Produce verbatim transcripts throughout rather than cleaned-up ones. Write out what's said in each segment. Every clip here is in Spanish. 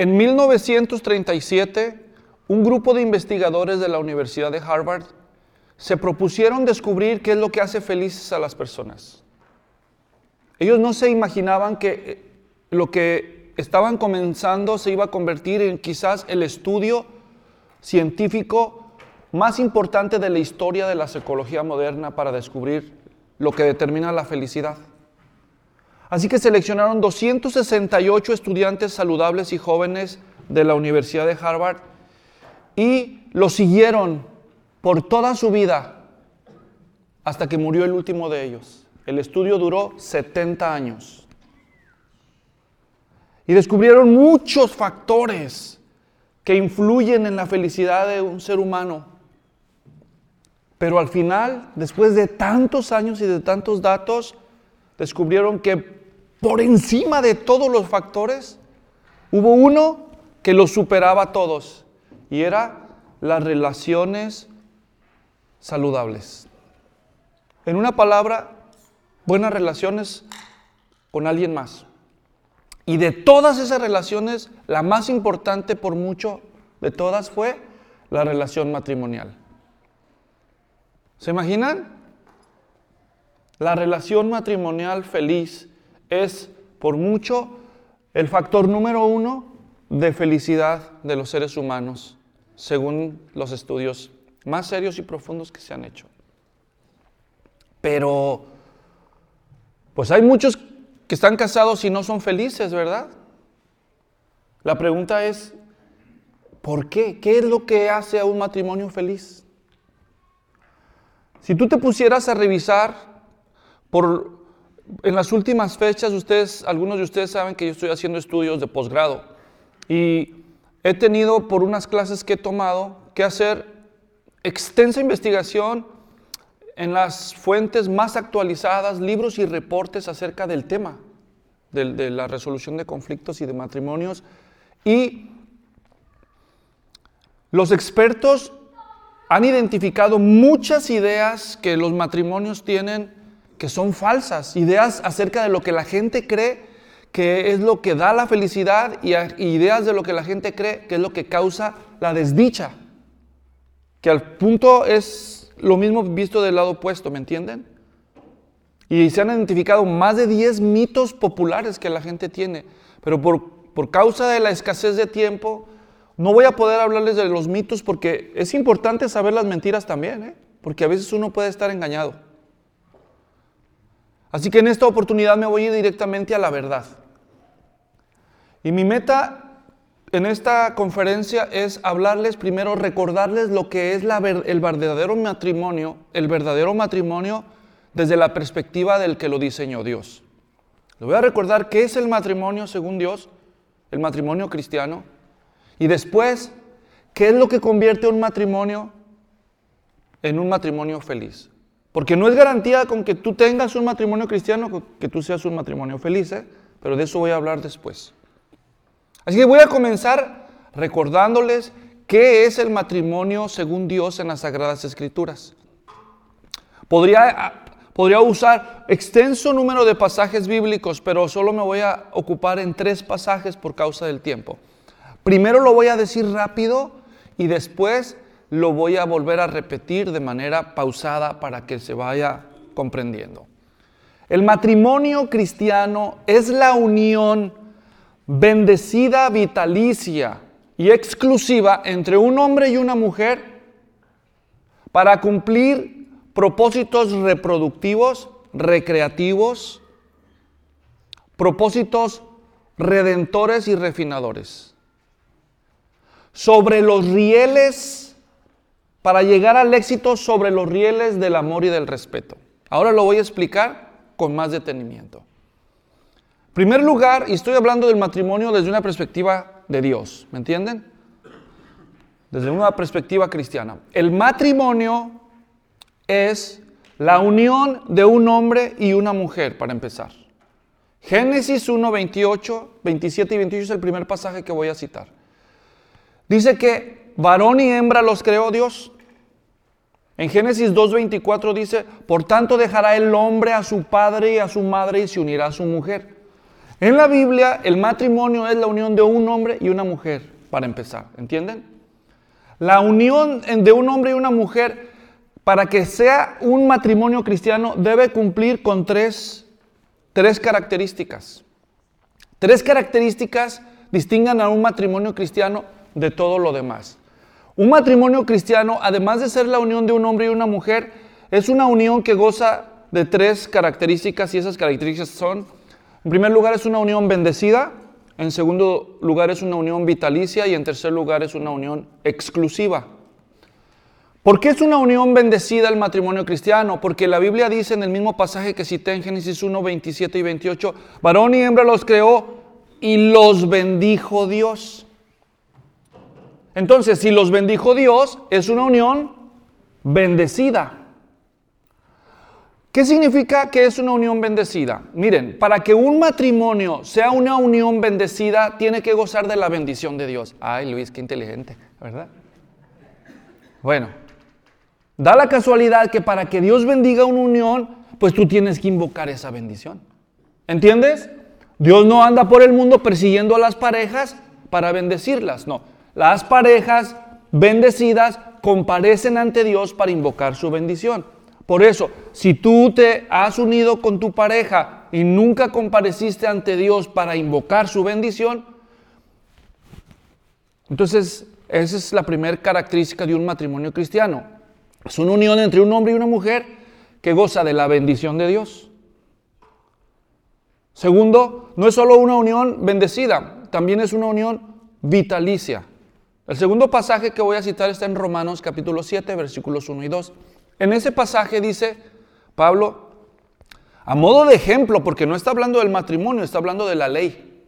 En mil novecientos treinta y siete, un grupo de investigadores de la Universidad de Harvard se propusieron descubrir qué es lo que hace felices a las personas. Ellos no se imaginaban que lo que estaban comenzando se iba a convertir en quizás el estudio científico más importante de la historia de la psicología moderna para descubrir lo que determina la felicidad. Así que seleccionaron doscientos sesenta y ocho estudiantes saludables y jóvenes de la Universidad de Harvard y los siguieron por toda su vida hasta que murió el último de ellos. El estudio duró setenta años. Y descubrieron muchos factores que influyen en la felicidad de un ser humano. Pero al final, después de tantos años y de tantos datos, descubrieron que por encima de todos los factores, hubo uno que los superaba a todos, y era las relaciones saludables. En una palabra, buenas relaciones con alguien más. Y de todas esas relaciones, la más importante por mucho de todas fue la relación matrimonial. ¿Se imaginan? La relación matrimonial feliz es por mucho el factor número uno de felicidad de los seres humanos, según los estudios más serios y profundos que se han hecho. Pero, pues hay muchos que están casados y no son felices, ¿verdad? La pregunta es, ¿por qué? ¿Qué es lo que hace a un matrimonio feliz? Si tú te pusieras a revisar por, en las últimas fechas, ustedes, algunos de ustedes saben que yo estoy haciendo estudios de posgrado y he tenido por unas clases que he tomado que hacer extensa investigación en las fuentes más actualizadas, libros y reportes acerca del tema de, de la resolución de conflictos y de matrimonios. Y los expertos han identificado muchas ideas que los matrimonios tienen que son falsas, ideas acerca de lo que la gente cree que es lo que da la felicidad y ideas de lo que la gente cree que es lo que causa la desdicha, que al punto es lo mismo visto del lado opuesto, ¿me entienden? Y se han identificado más de diez mitos populares que la gente tiene, pero por, por causa de la escasez de tiempo, no voy a poder hablarles de los mitos porque es importante saber las mentiras también, ¿eh? Porque a veces uno puede estar engañado. Así que en esta oportunidad me voy a ir directamente a la verdad. Y mi meta en esta conferencia es hablarles primero, recordarles lo que es la, el verdadero matrimonio, el verdadero matrimonio desde la perspectiva del que lo diseñó Dios. Les voy a recordar qué es el matrimonio según Dios, el matrimonio cristiano, y después, qué es lo que convierte un matrimonio en un matrimonio feliz. Porque no es garantía con que tú tengas un matrimonio cristiano que tú seas un matrimonio feliz, ¿eh? Pero de eso voy a hablar después. Así que voy a comenzar recordándoles qué es el matrimonio según Dios en las Sagradas Escrituras. Podría, podría usar extenso número de pasajes bíblicos, pero solo me voy a ocupar en tres pasajes por causa del tiempo. Primero lo voy a decir rápido y después lo voy a volver a repetir de manera pausada para que se vaya comprendiendo. El matrimonio cristiano es la unión bendecida, vitalicia y exclusiva entre un hombre y una mujer para cumplir propósitos reproductivos, recreativos, propósitos redentores y refinadores. Sobre los rieles, para llegar al éxito sobre los rieles del amor y del respeto. Ahora lo voy a explicar con más detenimiento. En primer lugar, y estoy hablando del matrimonio desde una perspectiva de Dios, ¿me entienden? Desde una perspectiva cristiana. El matrimonio es la unión de un hombre y una mujer, para empezar. Génesis uno, veintiocho, veintisiete y veintiocho es el primer pasaje que voy a citar. Dice que varón y hembra los creó Dios. En Génesis dos, veinticuatro dice, por tanto dejará el hombre a su padre y a su madre y se unirá a su mujer. En la Biblia, el matrimonio es la unión de un hombre y una mujer, para empezar, ¿entienden? La unión de un hombre y una mujer, para que sea un matrimonio cristiano, debe cumplir con tres, tres características. Tres características distingan a un matrimonio cristiano de todo lo demás. Un matrimonio cristiano, además de ser la unión de un hombre y una mujer, es una unión que goza de tres características, y esas características son: en primer lugar, es una unión bendecida; en segundo lugar, es una unión vitalicia; y en tercer lugar, es una unión exclusiva. ¿Por qué es una unión bendecida el matrimonio cristiano? Porque la Biblia dice en el mismo pasaje que cité en Génesis uno, veintisiete y veintiocho, varón y hembra los creó y los bendijo Dios. Entonces, si los bendijo Dios, es una unión bendecida. ¿Qué significa que es una unión bendecida? Miren, para que un matrimonio sea una unión bendecida, tiene que gozar de la bendición de Dios. Ay, Luis, qué inteligente, ¿verdad? Bueno, da la casualidad que para que Dios bendiga una unión, pues tú tienes que invocar esa bendición. ¿Entiendes? Dios no anda por el mundo persiguiendo a las parejas para bendecirlas, no. Las parejas bendecidas comparecen ante Dios para invocar su bendición. Por eso, si tú te has unido con tu pareja y nunca compareciste ante Dios para invocar su bendición, entonces esa es la primera característica de un matrimonio cristiano. Es una unión entre un hombre y una mujer que goza de la bendición de Dios. Segundo, no es solo una unión bendecida, también es una unión vitalicia. El segundo pasaje que voy a citar está en Romanos capítulo siete, versículos uno y dos. En ese pasaje dice Pablo, a modo de ejemplo, porque no está hablando del matrimonio, está hablando de la ley.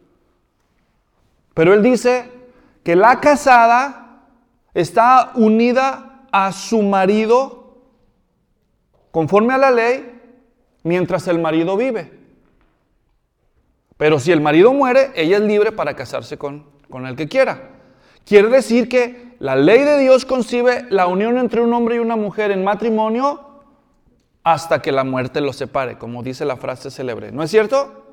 Pero él dice que la casada está unida a su marido conforme a la ley mientras el marido vive. Pero si el marido muere, ella es libre para casarse con, con el que quiera. Quiere decir que la ley de Dios concibe la unión entre un hombre y una mujer en matrimonio hasta que la muerte los separe, como dice la frase célebre. ¿No es cierto?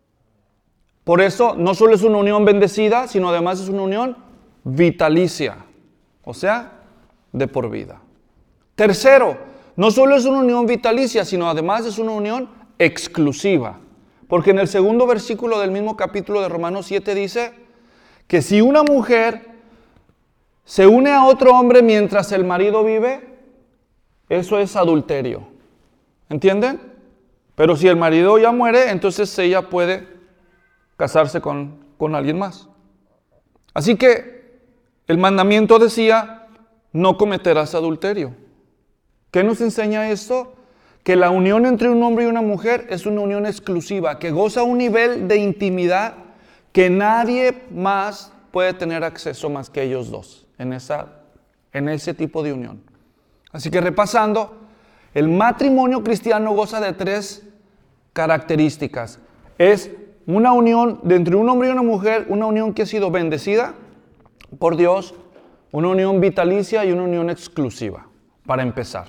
Por eso no solo es una unión bendecida, sino además es una unión vitalicia, o sea, de por vida. Tercero, no solo es una unión vitalicia, sino además es una unión exclusiva. Porque en el segundo versículo del mismo capítulo de Romanos siete dice que si una mujer se une a otro hombre mientras el marido vive, eso es adulterio. ¿Entienden? Pero si el marido ya muere, entonces ella puede casarse con, con alguien más. Así que el mandamiento decía, no cometerás adulterio. ¿Qué nos enseña esto? Que la unión entre un hombre y una mujer es una unión exclusiva, que goza un nivel de intimidad que nadie más puede tener acceso más que ellos dos en, esa, en ese tipo de unión. Así que repasando, el matrimonio cristiano goza de tres características. Es una unión de entre un hombre y una mujer, una unión que ha sido bendecida por Dios, una unión vitalicia y una unión exclusiva, para empezar.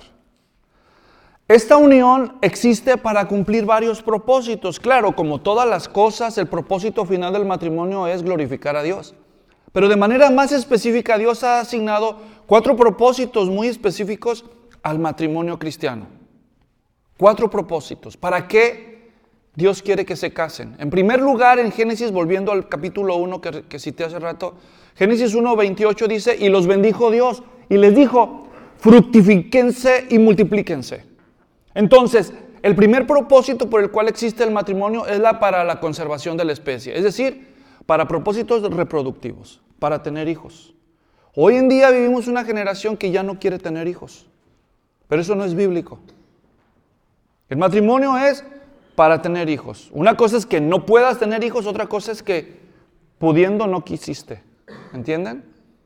Esta unión existe para cumplir varios propósitos. Claro, como todas las cosas, el propósito final del matrimonio es glorificar a Dios. Pero de manera más específica, Dios ha asignado cuatro propósitos muy específicos al matrimonio cristiano. Cuatro propósitos. ¿Para qué Dios quiere que se casen? En primer lugar, en Génesis, volviendo al capítulo uno que, que cité hace rato, Génesis uno, veintiocho dice, y los bendijo Dios, y les dijo, fructifíquense y multiplíquense. Entonces, el primer propósito por el cual existe el matrimonio es la para la conservación de la especie, es decir, para propósitos reproductivos, para tener hijos. Hoy en día vivimos una generación que ya no quiere tener hijos, pero eso no es bíblico. El matrimonio es para tener hijos. Una cosa es que no puedas tener hijos, otra cosa es que pudiendo no quisiste. ¿Entienden?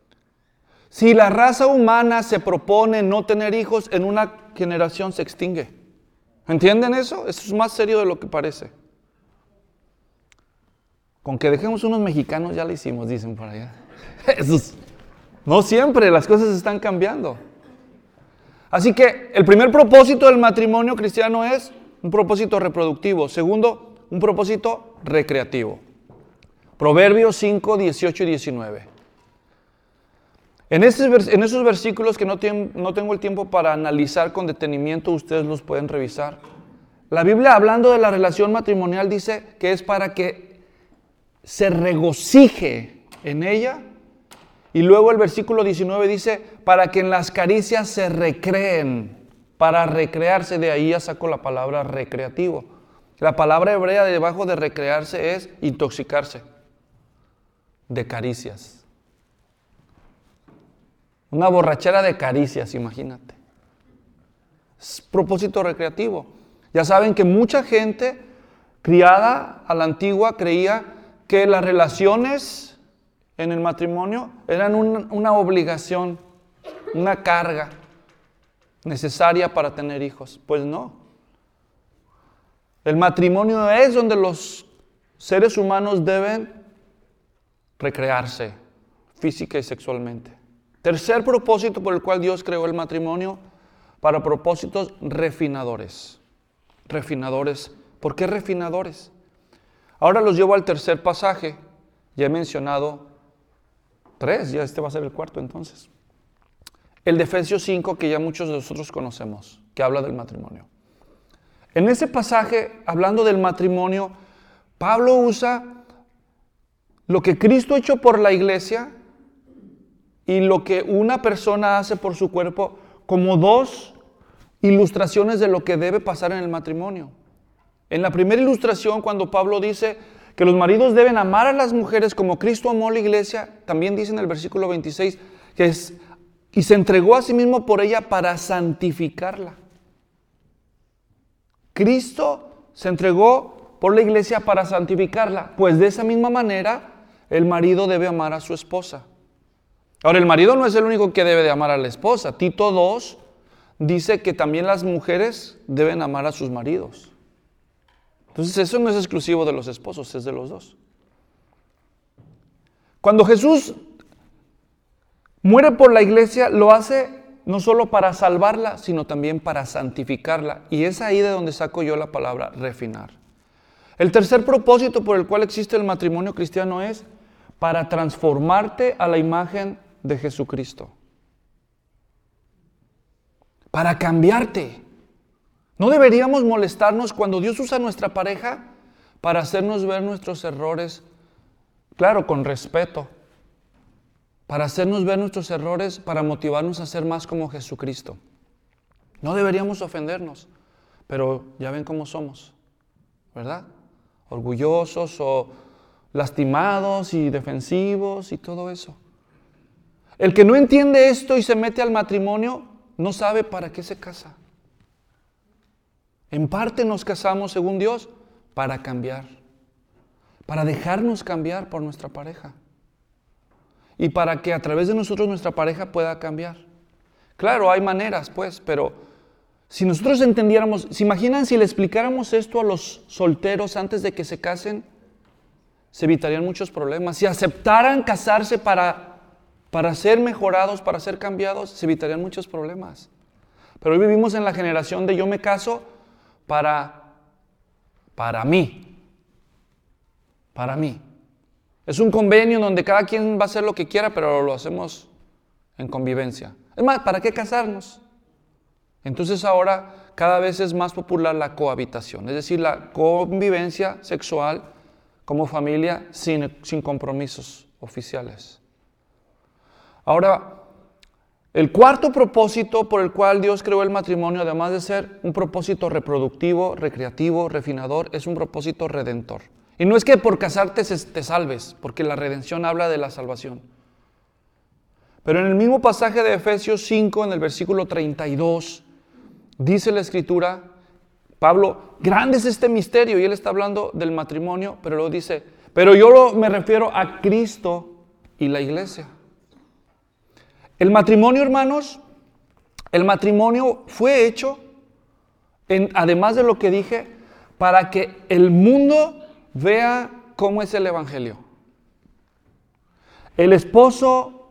Si la raza humana se propone no tener hijos, en una generación se extingue. ¿Entienden eso? Eso es más serio de lo que parece. Con que dejemos unos mexicanos ya lo hicimos, dicen por allá. Eso es, no siempre, las cosas están cambiando. Así que el primer propósito del matrimonio cristiano es un propósito reproductivo. Segundo, un propósito recreativo. Proverbios cinco, dieciocho y diecinueve. En, este, en esos versículos que no, tienen, no tengo el tiempo para analizar con detenimiento, ustedes los pueden revisar. La Biblia, hablando de la relación matrimonial, dice que es para que se regocije en ella. Y luego el versículo diecinueve dice, para que en las caricias se recreen. Para recrearse, de ahí ya saco la palabra recreativo. La palabra hebrea debajo de recrearse es intoxicarse de caricias. Una borrachera de caricias, imagínate. Es propósito recreativo. Ya saben que mucha gente criada a la antigua creía que las relaciones en el matrimonio eran un, una obligación, una carga necesaria para tener hijos. Pues no. El matrimonio es donde los seres humanos deben recrearse física y sexualmente. Tercer propósito por el cual Dios creó el matrimonio, para propósitos refinadores. Refinadores. ¿Por qué refinadores? Ahora los llevo al tercer pasaje. Ya he mencionado tres, ya este va a ser el cuarto entonces. El de Efesios cinco, que ya muchos de nosotros conocemos, que habla del matrimonio. En ese pasaje, hablando del matrimonio, Pablo usa lo que Cristo ha hecho por la iglesia y lo que una persona hace por su cuerpo como dos ilustraciones de lo que debe pasar en el matrimonio. En la primera ilustración, cuando Pablo dice que los maridos deben amar a las mujeres como Cristo amó a la iglesia, también dice en el versículo veintiséis que es, y se entregó a sí mismo por ella para santificarla. Cristo se entregó por la iglesia para santificarla, pues de esa misma manera el marido debe amar a su esposa. Ahora, el marido no es el único que debe de amar a la esposa. Tito dos dice que también las mujeres deben amar a sus maridos. Entonces eso no es exclusivo de los esposos, es de los dos. Cuando Jesús muere por la iglesia, lo hace no solo para salvarla, sino también para santificarla. Y es ahí de donde saco yo la palabra refinar. El tercer propósito por el cual existe el matrimonio cristiano es para transformarte a la imagen de Jesucristo. Para cambiarte. No deberíamos molestarnos cuando Dios usa a nuestra pareja para hacernos ver nuestros errores, claro, con respeto. Para hacernos ver nuestros errores, para motivarnos a ser más como Jesucristo. No deberíamos ofendernos, pero ya ven cómo somos, ¿verdad? Orgullosos o lastimados y defensivos y todo eso. El que no entiende esto y se mete al matrimonio, no sabe para qué se casa. En parte nos casamos, según Dios, para cambiar, para dejarnos cambiar por nuestra pareja y para que a través de nosotros nuestra pareja pueda cambiar. Claro, hay maneras, pues, pero si nosotros entendiéramos, ¿se imaginan si le explicáramos esto a los solteros antes de que se casen? Se evitarían muchos problemas. Si aceptaran casarse para, para ser mejorados, para ser cambiados, se evitarían muchos problemas. Pero hoy vivimos en la generación de yo me caso para, para mí. Para mí. Es un convenio donde cada quien va a hacer lo que quiera, pero lo hacemos en convivencia. Es más, ¿para qué casarnos? Entonces ahora cada vez es más popular la cohabitación, es decir, la convivencia sexual como familia sin, sin compromisos oficiales. Ahora, el cuarto propósito por el cual Dios creó el matrimonio, además de ser un propósito reproductivo, recreativo, refinador, es un propósito redentor. Y no es que por casarte te salves, porque la redención habla de la salvación. Pero en el mismo pasaje de Efesios cinco, en el versículo treinta y dos, dice la Escritura, Pablo, grande es este misterio, y él está hablando del matrimonio, pero luego dice, pero yo lo, me refiero a Cristo y la iglesia. El matrimonio, hermanos, el matrimonio fue hecho, en, además de lo que dije, para que el mundo vea cómo es el evangelio. El esposo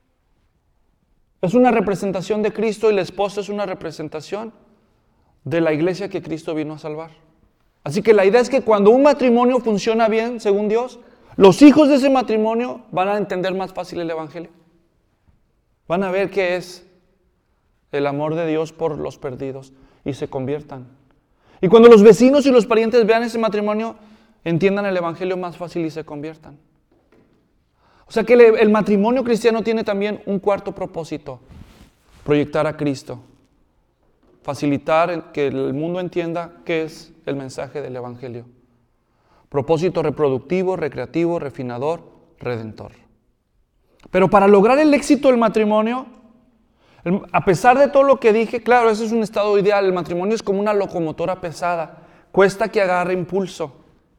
es una representación de Cristo y la esposa es una representación de la iglesia que Cristo vino a salvar. Así que la idea es que cuando un matrimonio funciona bien, según Dios, los hijos de ese matrimonio van a entender más fácil el Evangelio. Van a ver qué es el amor de Dios por los perdidos y se conviertan. Y cuando los vecinos y los parientes vean ese matrimonio, entiendan el Evangelio más fácil y se conviertan. O sea que el, el matrimonio cristiano tiene también un cuarto propósito: proyectar a Cristo. Facilitar que el mundo entienda qué es el mensaje del Evangelio. Propósito reproductivo, recreativo, refinador, redentor. Pero para lograr el éxito del matrimonio, el, a pesar de todo lo que dije, claro, ese es un estado ideal. El matrimonio es como una locomotora pesada. Cuesta que agarre impulso.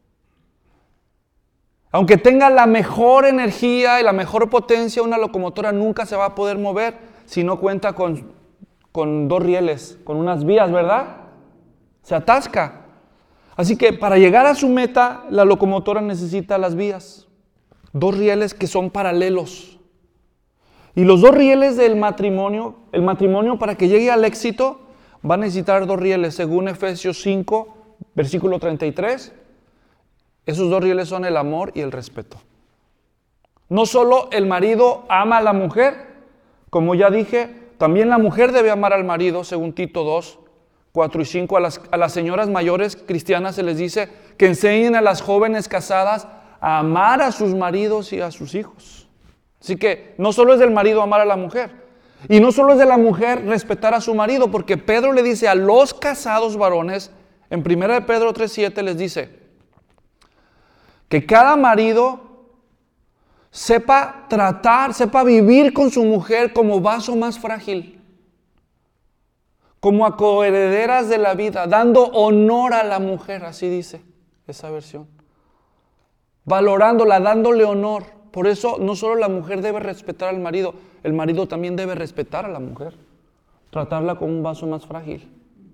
Aunque tenga la mejor energía y la mejor potencia, una locomotora nunca se va a poder mover si no cuenta con... con dos rieles, con unas vías, ¿verdad? Se atasca. Así que para llegar a su meta, la locomotora necesita las vías. Dos rieles que son paralelos. Y los dos rieles del matrimonio, el matrimonio para que llegue al éxito, va a necesitar dos rieles, según Efesios cinco, versículo treinta y tres. Esos dos rieles son el amor y el respeto. No solo el marido ama a la mujer, como ya dije, también la mujer debe amar al marido, según Tito dos, cuatro y cinco. A las, a las señoras mayores cristianas se les dice que enseñen a las jóvenes casadas a amar a sus maridos y a sus hijos. Así que no solo es del marido amar a la mujer, y no solo es de la mujer respetar a su marido, porque Pedro le dice a los casados varones, en primera de Pedro tres siete les dice que cada marido sepa tratar, sepa vivir con su mujer como vaso más frágil, como a coherederas de la vida, dando honor a la mujer, así dice esa versión. Valorándola, dándole honor. Por eso no solo la mujer debe respetar al marido, el marido también debe respetar a la mujer. Tratarla como un vaso más frágil.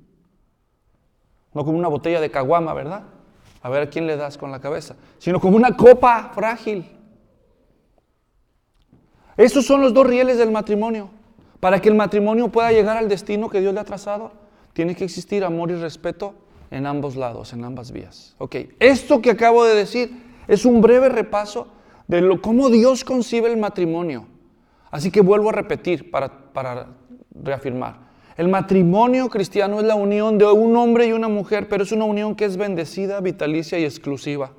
No como una botella de caguama, ¿verdad? A ver a quién le das con la cabeza. Sino como una copa frágil. Esos son los dos rieles del matrimonio. Para que el matrimonio pueda llegar al destino que Dios le ha trazado, tiene que existir amor y respeto en ambos lados, en ambas vías. Ok, esto que acabo de decir es un breve repaso de lo, cómo Dios concibe el matrimonio. Así que vuelvo a repetir para, para reafirmar. El matrimonio cristiano es la unión de un hombre y una mujer, pero es una unión que es bendecida, vitalicia y exclusiva.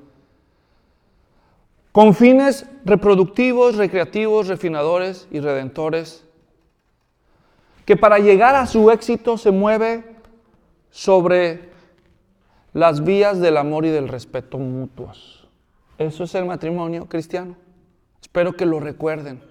Con fines reproductivos, recreativos, refinadores y redentores, que para llegar a su éxito se mueve sobre las vías del amor y del respeto mutuos. Eso es el matrimonio cristiano. Espero que lo recuerden.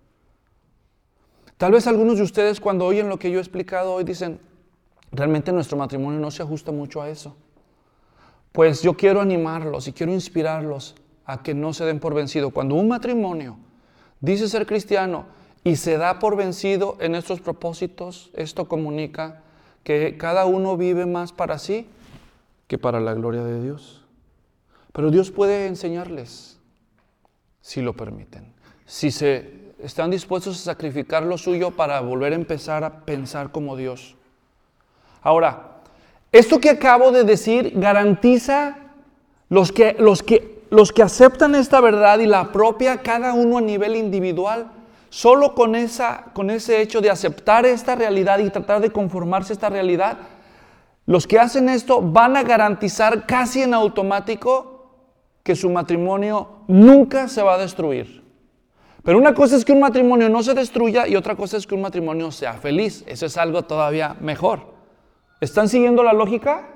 Tal vez algunos de ustedes cuando oyen lo que yo he explicado hoy dicen, realmente nuestro matrimonio no se ajusta mucho a eso. Pues yo quiero animarlos y quiero inspirarlos a que no se den por vencido. Cuando un matrimonio dice ser cristiano y se da por vencido en estos propósitos, esto comunica que cada uno vive más para sí que para la gloria de Dios. Pero Dios puede enseñarles, si lo permiten, si se están dispuestos a sacrificar lo suyo para volver a empezar a pensar como Dios. Ahora, esto que acabo de decir garantiza los que, los que, los que aceptan esta verdad y la apropia cada uno a nivel individual. Solo con, esa, con ese hecho de aceptar esta realidad y tratar de conformarse a esta realidad, los que hacen esto van a garantizar casi en automático que su matrimonio nunca se va a destruir. Pero una cosa es que un matrimonio no se destruya y otra cosa es que un matrimonio sea feliz. Eso es algo todavía mejor. ¿Están siguiendo la lógica?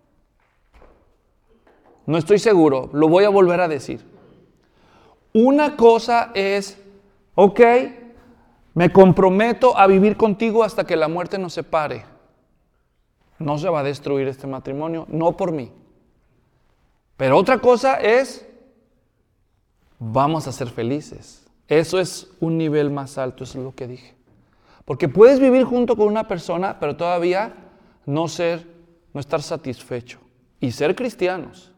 No estoy seguro, lo voy a volver a decir. Una cosa es, ok, me comprometo a vivir contigo hasta que la muerte nos separe. No se va a destruir este matrimonio, no por mí. Pero otra cosa es, vamos a ser felices. Eso es un nivel más alto, eso es lo que dije. Porque puedes vivir junto con una persona, pero todavía no ser, no estar satisfecho. Y ser cristianos.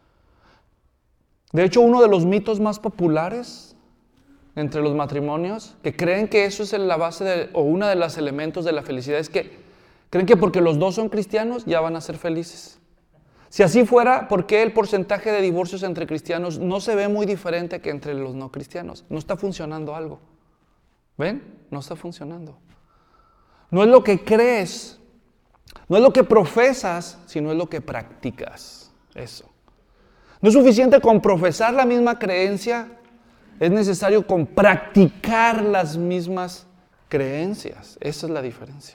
De hecho, uno de los mitos más populares entre los matrimonios, que creen que eso es la base de, o uno de los elementos de la felicidad, es que creen que porque los dos son cristianos ya van a ser felices. Si así fuera, ¿por qué el porcentaje de divorcios entre cristianos no se ve muy diferente que entre los no cristianos? No está funcionando algo. ¿Ven? No está funcionando. No es lo que crees, no es lo que profesas, sino es lo que practicas. Eso. No es suficiente con profesar la misma creencia, es necesario con practicar las mismas creencias. Esa es la diferencia.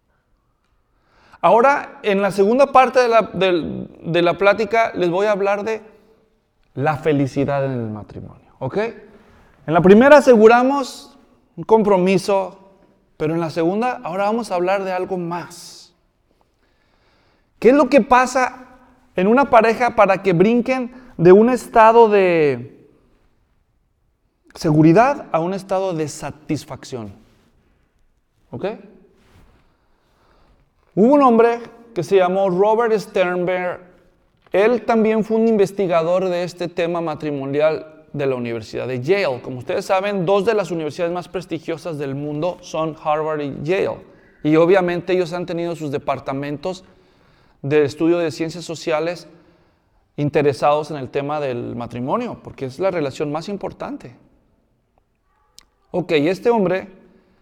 Ahora, en la segunda parte de la, de, de la plática, les voy a hablar de la felicidad en el matrimonio. ¿Ok? En la primera aseguramos un compromiso, pero en la segunda, ahora vamos a hablar de algo más. ¿Qué es lo que pasa en una pareja para que brinquen de un estado de seguridad a un estado de satisfacción? ¿Ok? Hubo un hombre que se llamó Robert Sternberg. Él también fue un investigador de este tema matrimonial de la Universidad de Yale. Como ustedes saben, dos de las universidades más prestigiosas del mundo son Harvard y Yale. Y obviamente ellos han tenido sus departamentos de estudio de ciencias sociales interesados en el tema del matrimonio, porque es la relación más importante. Ok, este hombre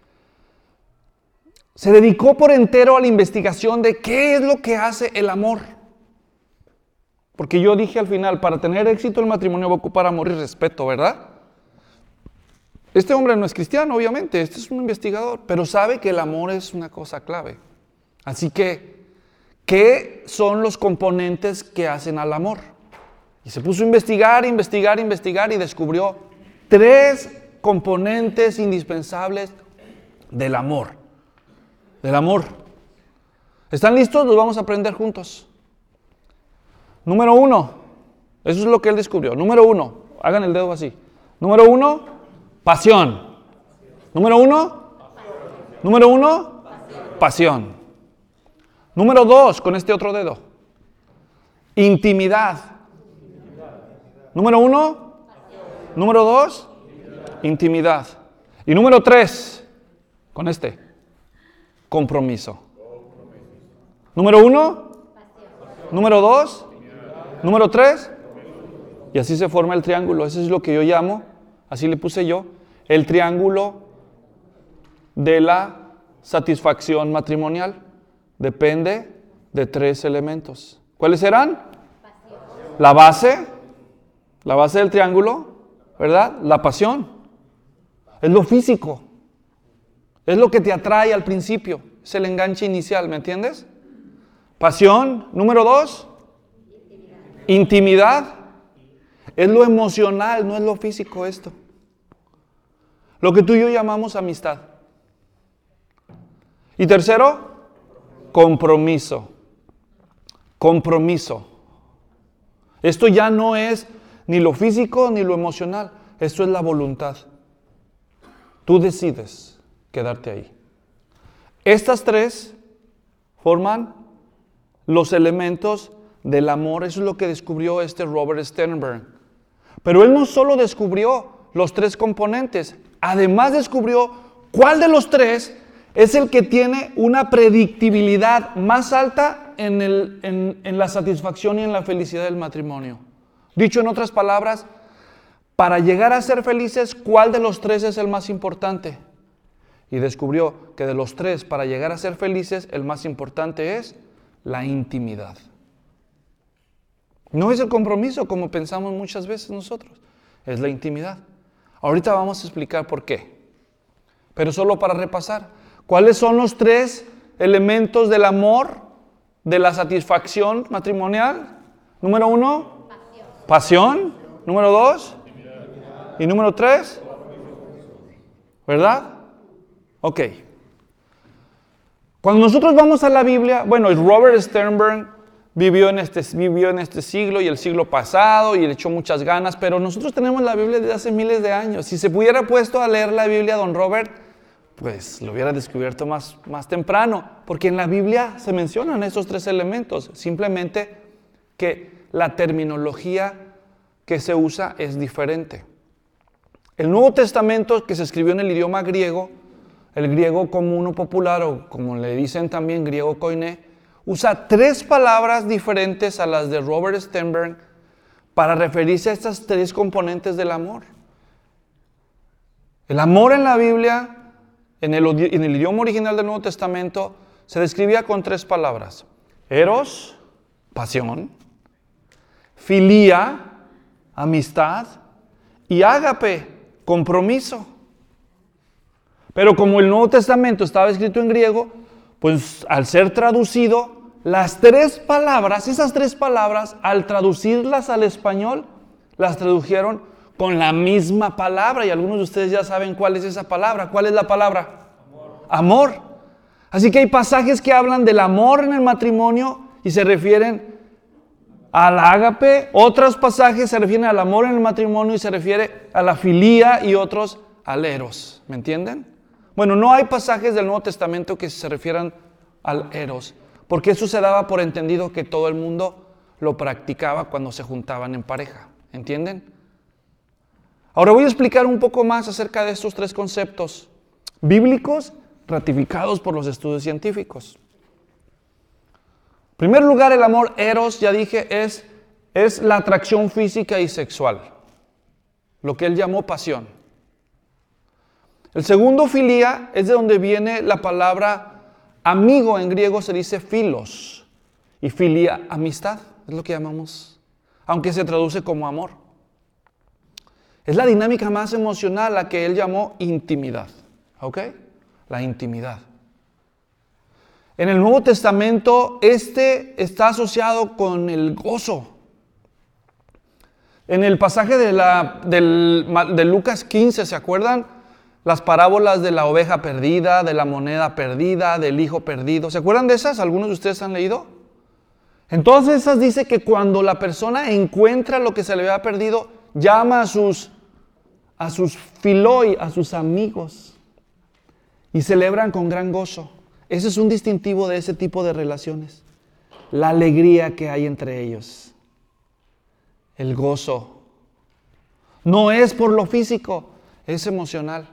se dedicó por entero a la investigación de qué es lo que hace el amor. Porque yo dije al final, para tener éxito el matrimonio va a ocupar amor y respeto, ¿verdad? Este hombre no es cristiano, obviamente, este es un investigador, pero sabe que el amor es una cosa clave. Así que, ¿qué son los componentes que hacen al amor? Y se puso a investigar, investigar, investigar y descubrió tres componentes indispensables del amor. Del amor. ¿Están listos? Los vamos a aprender juntos. Número uno. Eso es lo que él descubrió. Número uno. Hagan el dedo así. Número uno. Pasión. Número uno. Número uno. Pasión. Número dos. Con este otro dedo. Intimidad. Número uno. Número dos. Intimidad. Y número tres. Con este. Compromiso. Número uno. Número dos. Número tres. Y así se forma el triángulo. Eso es lo que yo llamo, así le puse yo, el triángulo de la satisfacción matrimonial. Depende de tres elementos. ¿Cuáles serán? La base, la base del triángulo, ¿verdad? La pasión. Es lo físico. Es lo que te atrae al principio. Es el enganche inicial, ¿me entiendes? Pasión. Número dos. Intimidad. Intimidad. Es lo emocional, no es lo físico esto. Lo que tú y yo llamamos amistad. Y tercero, compromiso. Compromiso. Esto ya no es ni lo físico ni lo emocional. Esto es la voluntad. Tú decides quedarte ahí. Estas tres forman los elementos del amor. Eso es lo que descubrió este Robert Sternberg. Pero él no solo descubrió los tres componentes, además descubrió cuál de los tres es el que tiene una predictibilidad más alta en, el, en, en la satisfacción y en la felicidad del matrimonio. Dicho en otras palabras, para llegar a ser felices, ¿cuál de los tres es el más importante? Y descubrió que de los tres, para llegar a ser felices, el más importante es la intimidad. No es el compromiso como pensamos muchas veces nosotros, es la intimidad. Ahorita vamos a explicar por qué. Pero solo para repasar, ¿cuáles son los tres elementos del amor, de la satisfacción matrimonial? Número uno, pasión. Pasión. Número dos, y número tres, ¿verdad? Ok. Cuando nosotros vamos a la Biblia, bueno, Robert Sternberg vivió en, este, vivió en este siglo y el siglo pasado y le echó muchas ganas, pero nosotros tenemos la Biblia desde hace miles de años. Si se hubiera puesto a leer la Biblia don Robert, pues lo hubiera descubierto más, más temprano, porque en la Biblia se mencionan esos tres elementos, simplemente que la terminología que se usa es diferente. El Nuevo Testamento, que se escribió en el idioma griego, el griego común o popular, o como le dicen también griego koiné, usa tres palabras diferentes a las de Robert Sternberg para referirse a estas tres componentes del amor. El amor en la Biblia, en el, en el idioma original del Nuevo Testamento, se describía con tres palabras. Eros, pasión, filía, amistad, y ágape, compromiso. Pero como el Nuevo Testamento estaba escrito en griego, pues al ser traducido, las tres palabras, esas tres palabras, al traducirlas al español, las tradujeron con la misma palabra. Y algunos de ustedes ya saben cuál es esa palabra. ¿Cuál es la palabra? Amor. Amor. Así que hay pasajes que hablan del amor en el matrimonio y se refieren al ágape. Otros pasajes se refieren al amor en el matrimonio y se refiere a la filía, y otros al eros. ¿Me entienden? Bueno, no hay pasajes del Nuevo Testamento que se refieran al eros, porque eso se daba por entendido que todo el mundo lo practicaba cuando se juntaban en pareja. ¿Entienden? Ahora voy a explicar un poco más acerca de estos tres conceptos bíblicos ratificados por los estudios científicos. En primer lugar, el amor eros, ya dije, es, es la atracción física y sexual, lo que él llamó pasión. El segundo, filía, es de donde viene la palabra amigo. En griego se dice philos, y filía, amistad, es lo que llamamos, aunque se traduce como amor. Es la dinámica más emocional, la que él llamó intimidad. ¿Ok? La intimidad. En el Nuevo Testamento, este está asociado con el gozo. En el pasaje de, la, del, de Lucas quince, ¿se acuerdan? Las parábolas de la oveja perdida, de la moneda perdida, del hijo perdido. ¿Se acuerdan de esas? ¿Algunos de ustedes han leído? En todas esas dice que cuando la persona encuentra lo que se le había perdido, llama a sus, a sus filoi, a sus amigos, y celebran con gran gozo. Ese es un distintivo de ese tipo de relaciones. La alegría que hay entre ellos. El gozo. No es por lo físico, es emocional.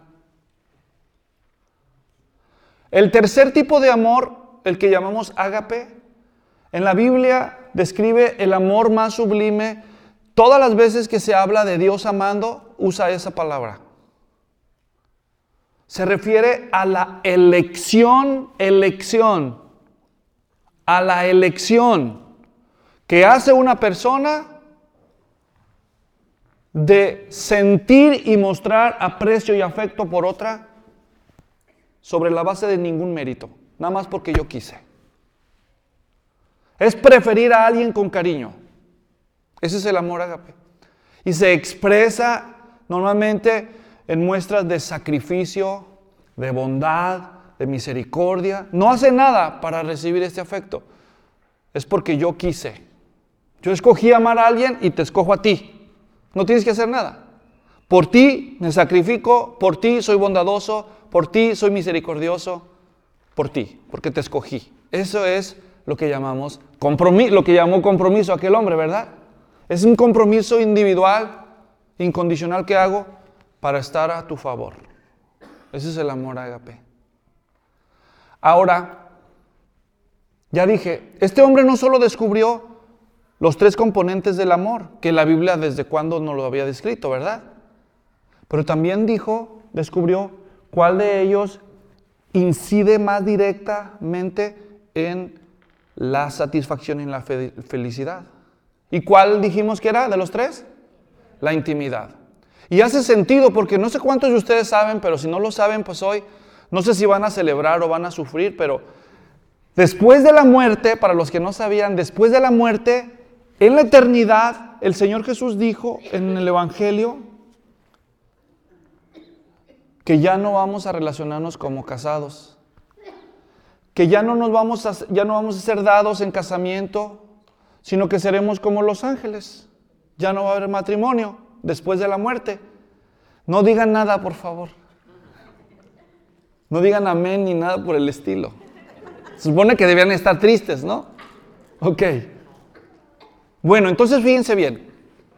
El tercer tipo de amor, el que llamamos ágape, en la Biblia describe el amor más sublime. Todas las veces que se habla de Dios amando, usa esa palabra. Se refiere a la elección, elección, a la elección que hace una persona de sentir y mostrar aprecio y afecto por otra sobre la base de ningún mérito, nada más porque yo quise. Es preferir a alguien con cariño. Ese es el amor ágape. Y se expresa normalmente en muestras de sacrificio, de bondad, de misericordia. No hace nada para recibir este afecto. Es porque yo quise. Yo escogí amar a alguien y te escojo a ti. No tienes que hacer nada. Por ti me sacrifico, por ti soy bondadoso, por ti soy misericordioso, por ti, porque te escogí. Eso es lo que llamamos compromiso, lo que llamó compromiso aquel hombre, ¿verdad? Es un compromiso individual, incondicional que hago para estar a tu favor. Ese es el amor ágape. Ahora, ya dije, este hombre no solo descubrió los tres componentes del amor, que la Biblia desde cuándo nos lo había descrito, ¿verdad? Pero también dijo, descubrió cuál de ellos incide más directamente en la satisfacción y en la fe- felicidad. ¿Y cuál dijimos que era de los tres? La intimidad. Y hace sentido porque no sé cuántos de ustedes saben, pero si no lo saben, pues hoy, no sé si van a celebrar o van a sufrir, pero después de la muerte, para los que no sabían, después de la muerte, en la eternidad, el Señor Jesús dijo en el Evangelio que ya no vamos a relacionarnos como casados, que ya no nos vamos a, ya no vamos a ser dados en casamiento, sino que seremos como los ángeles. Ya no va a haber matrimonio después de la muerte. No digan nada, por favor. No digan amén ni nada por el estilo. Se supone que debían estar tristes, ¿no? Ok. Bueno, entonces fíjense bien.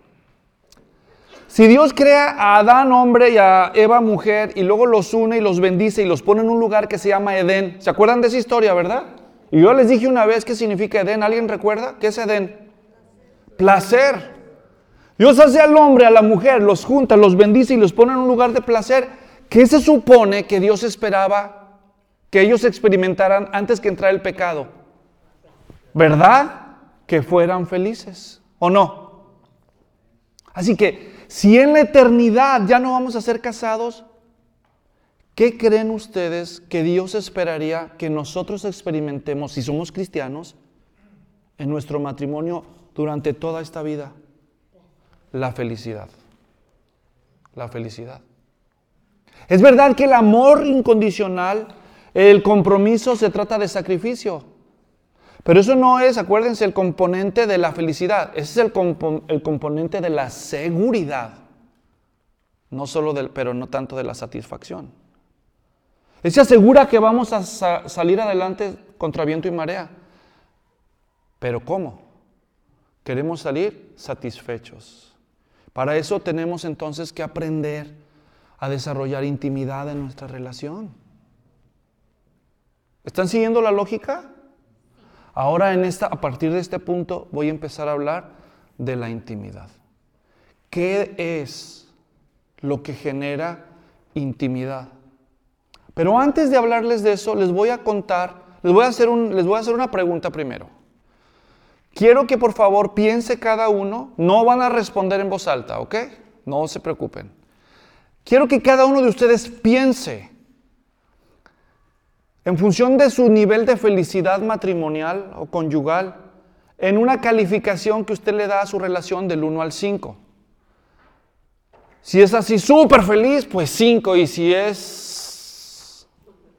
Si Dios crea a Adán hombre y a Eva mujer y luego los une y los bendice y los pone en un lugar que se llama Edén. ¿Se acuerdan de esa historia, verdad? Y yo les dije una vez qué significa Edén. ¿Alguien recuerda? ¿Qué es Edén? Placer. Dios hace al hombre, a la mujer, los junta, los bendice y los pone en un lugar de placer. ¿Qué se supone que Dios esperaba que ellos experimentaran antes que entrara el pecado? ¿Verdad? Que fueran felices, ¿o no? Así que, si en la eternidad ya no vamos a ser casados, ¿qué creen ustedes que Dios esperaría que nosotros experimentemos, si somos cristianos, en nuestro matrimonio durante toda esta vida? La felicidad. La felicidad. Es verdad que el amor incondicional, el compromiso, se trata de sacrificio. Pero eso no es, acuérdense, el componente de la felicidad. Ese es el, compo- el componente de la seguridad. No solo del, pero no tanto de la satisfacción. Él se asegura que vamos a sa- salir adelante contra viento y marea. ¿Pero cómo? Queremos salir satisfechos. Para eso tenemos entonces que aprender a desarrollar intimidad en nuestra relación. ¿Están siguiendo la lógica? Ahora en esta, a partir de este punto voy a empezar a hablar de la intimidad. ¿Qué es lo que genera intimidad? Pero antes de hablarles de eso, les voy a contar, les voy a hacer un, les voy a hacer una pregunta primero. Quiero que por favor piense cada uno, no van a responder en voz alta, ¿ok? No se preocupen. Quiero que cada uno de ustedes piense en función de su nivel de felicidad matrimonial o conyugal, en una calificación que usted le da a su relación del uno al cinco. Si es así súper feliz, pues cinco, y si es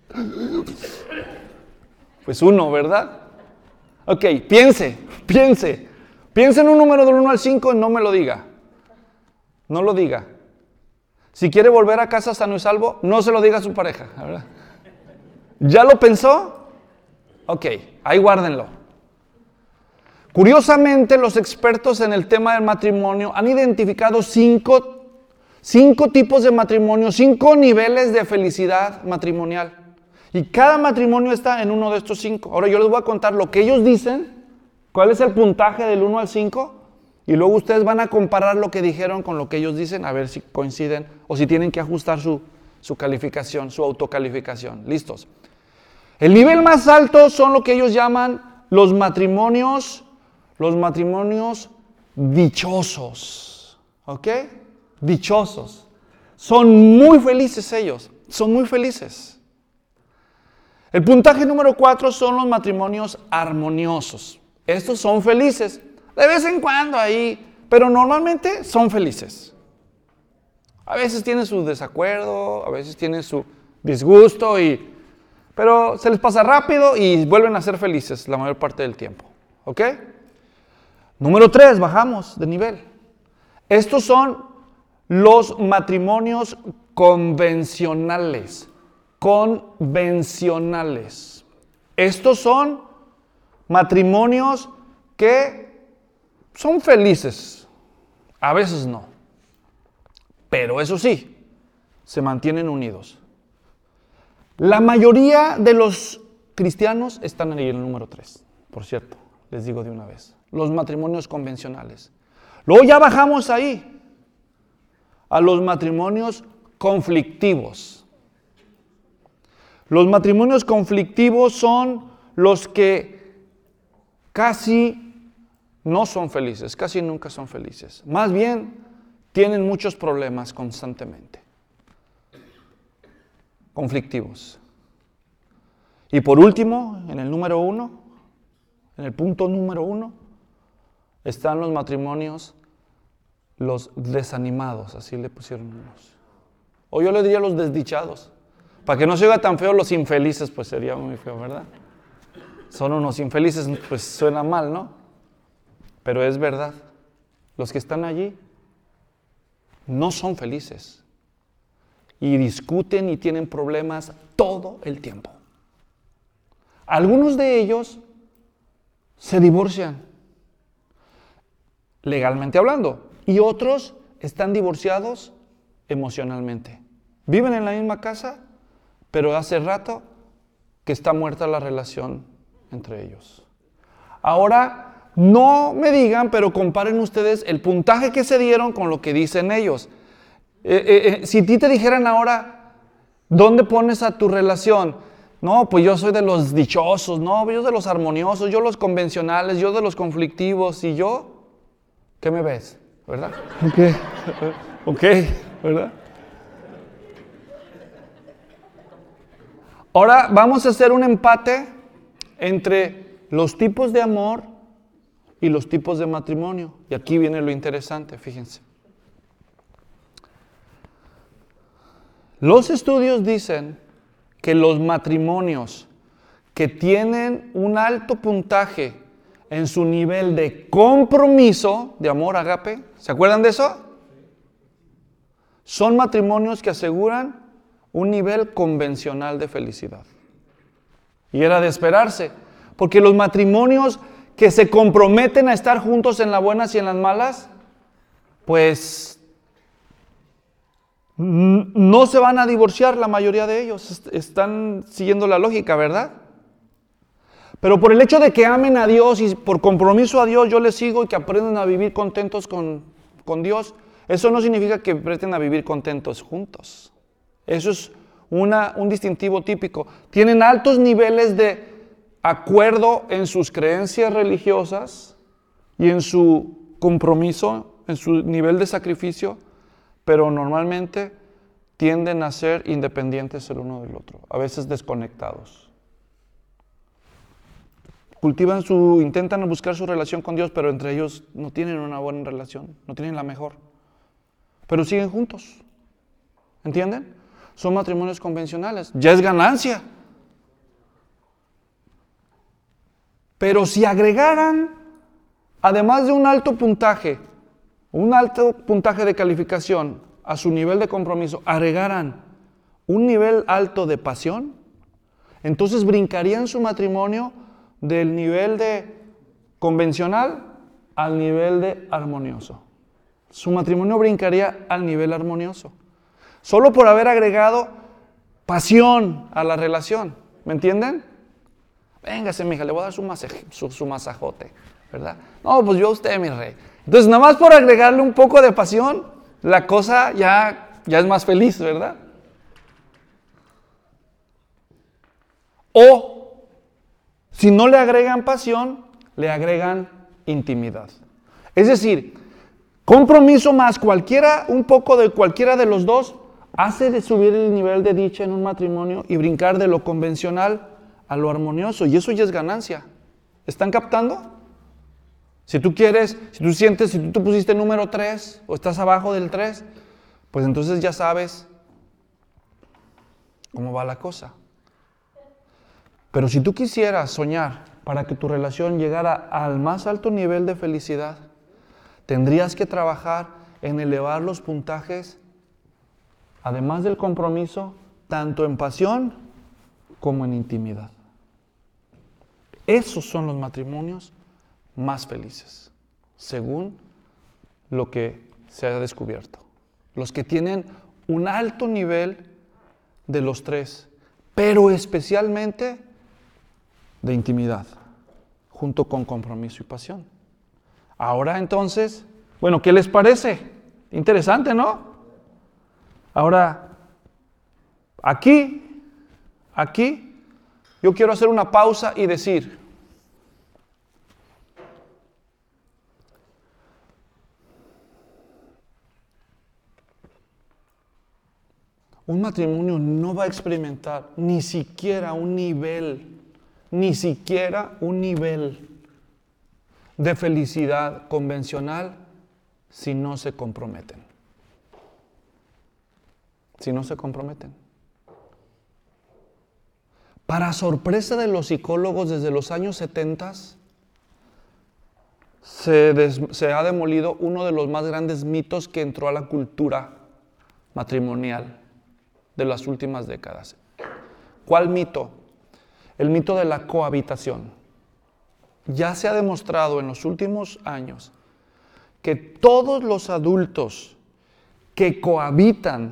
pues uno, ¿verdad? Ok, piense, piense. Piense en un número del uno al cinco y no me lo diga. No lo diga. Si quiere volver a casa sano y salvo, no se lo diga a su pareja, ¿verdad? ¿Ya lo pensó? Ok, ahí guárdenlo. Curiosamente, los expertos en el tema del matrimonio han identificado cinco, cinco tipos de matrimonio, cinco niveles de felicidad matrimonial. Y cada matrimonio está en uno de estos cinco. Ahora yo les voy a contar lo que ellos dicen, cuál es el puntaje del uno al cinco, y luego ustedes van a comparar lo que dijeron con lo que ellos dicen, a ver si coinciden o si tienen que ajustar su, su calificación, su autocalificación. ¿Listos? El nivel más alto son lo que ellos llaman los matrimonios, los matrimonios dichosos. ¿Ok? Dichosos. Son muy felices ellos, son muy felices. El puntaje número cuatro son los matrimonios armoniosos. Estos son felices, de vez en cuando ahí, pero normalmente son felices. A veces tienen su desacuerdo, a veces tienen su disgusto, y, pero se les pasa rápido y vuelven a ser felices la mayor parte del tiempo. ¿Ok? Número tres, bajamos de nivel. Estos son los matrimonios convencionales. Convencionales. Estos son matrimonios que son felices. A veces no. Pero eso sí, se mantienen unidos. La mayoría de los cristianos están ahí en el número tres, por cierto, les digo de una vez. Los matrimonios convencionales. Luego ya bajamos ahí a los matrimonios conflictivos. Los matrimonios conflictivos son los que casi no son felices, casi nunca son felices. Más bien, tienen muchos problemas constantemente. Conflictivos. Y por último, en el número uno, en el punto número uno, están los matrimonios, los desanimados, así le pusieron unos. O yo le diría los desdichados. Para que no se oiga tan feo, los infelices, pues sería muy feo, ¿verdad? Son unos infelices, pues suena mal, ¿no? Pero es verdad. Los que están allí no son felices. Y discuten y tienen problemas todo el tiempo. Algunos de ellos se divorcian, legalmente hablando, y otros están divorciados emocionalmente. Viven en la misma casa, pero hace rato que está muerta la relación entre ellos. Ahora, no me digan, pero comparen ustedes el puntaje que se dieron con lo que dicen ellos. Eh, eh, eh, si a ti te dijeran ahora, ¿dónde pones a tu relación? No, pues yo soy de los dichosos, no, yo de los armoniosos, yo los convencionales, yo de los conflictivos, y yo, ¿qué me ves? ¿Verdad? Ok, ok, ¿verdad? Ahora vamos a hacer un empate entre los tipos de amor y los tipos de matrimonio. Y aquí viene lo interesante, fíjense. Los estudios dicen que los matrimonios que tienen un alto puntaje en su nivel de compromiso, de amor agape, ¿se acuerdan de eso? Son matrimonios que aseguran un nivel convencional de felicidad. Y era de esperarse, porque los matrimonios que se comprometen a estar juntos en las buenas y en las malas, pues no se van a divorciar la mayoría de ellos. Están siguiendo la lógica, ¿verdad? Pero por el hecho de que amen a Dios y por compromiso a Dios yo les sigo y que aprendan a vivir contentos con, con Dios, eso no significa que pretendan vivir contentos juntos. Eso es una, un distintivo típico. Tienen altos niveles de acuerdo en sus creencias religiosas y en su compromiso, en su nivel de sacrificio, pero normalmente tienden a ser independientes el uno del otro, a veces desconectados. Cultivan su, intentan buscar su relación con Dios, pero entre ellos no tienen una buena relación, no tienen la mejor. Pero siguen juntos. ¿Entienden? Son matrimonios convencionales. Ya es ganancia. Pero si agregaran, además de un alto puntaje, un alto puntaje de calificación a su nivel de compromiso, agregaran un nivel alto de pasión, entonces brincarían su matrimonio del nivel de convencional al nivel de armonioso. Su matrimonio brincaría al nivel armonioso. Solo por haber agregado pasión a la relación. ¿Me entienden? Véngase, mija, le voy a dar su, masaje, su, su masajote, ¿verdad? No, pues yo a usted, mi rey. Entonces, nada más por agregarle un poco de pasión, la cosa ya, ya es más feliz, ¿verdad? O si no le agregan pasión, le agregan intimidad. Es decir, compromiso más cualquiera, un poco de cualquiera de los dos, hace de subir el nivel de dicha en un matrimonio y brincar de lo convencional a lo armonioso. Y eso ya es ganancia. ¿Están captando? Si tú quieres, si tú sientes, si tú te pusiste número tres o estás abajo del tres, pues entonces ya sabes cómo va la cosa. Pero si tú quisieras soñar para que tu relación llegara al más alto nivel de felicidad, tendrías que trabajar en elevar los puntajes, además del compromiso, tanto en pasión como en intimidad. Esos son los matrimonios más felices, según lo que se ha descubierto. Los que tienen un alto nivel de los tres, pero especialmente de intimidad, junto con compromiso y pasión. Ahora entonces, bueno, ¿qué les parece? Interesante, ¿no? Ahora, aquí, aquí, yo quiero hacer una pausa y decir, un matrimonio no va a experimentar ni siquiera un nivel, ni siquiera un nivel de felicidad convencional si no se comprometen. Si no se comprometen. Para sorpresa de los psicólogos, desde los años setenta se, des, se ha demolido uno de los más grandes mitos que entró a la cultura matrimonial de las últimas décadas. ¿Cuál mito? El mito de la cohabitación. Ya se ha demostrado en los últimos años que todos los adultos que cohabitan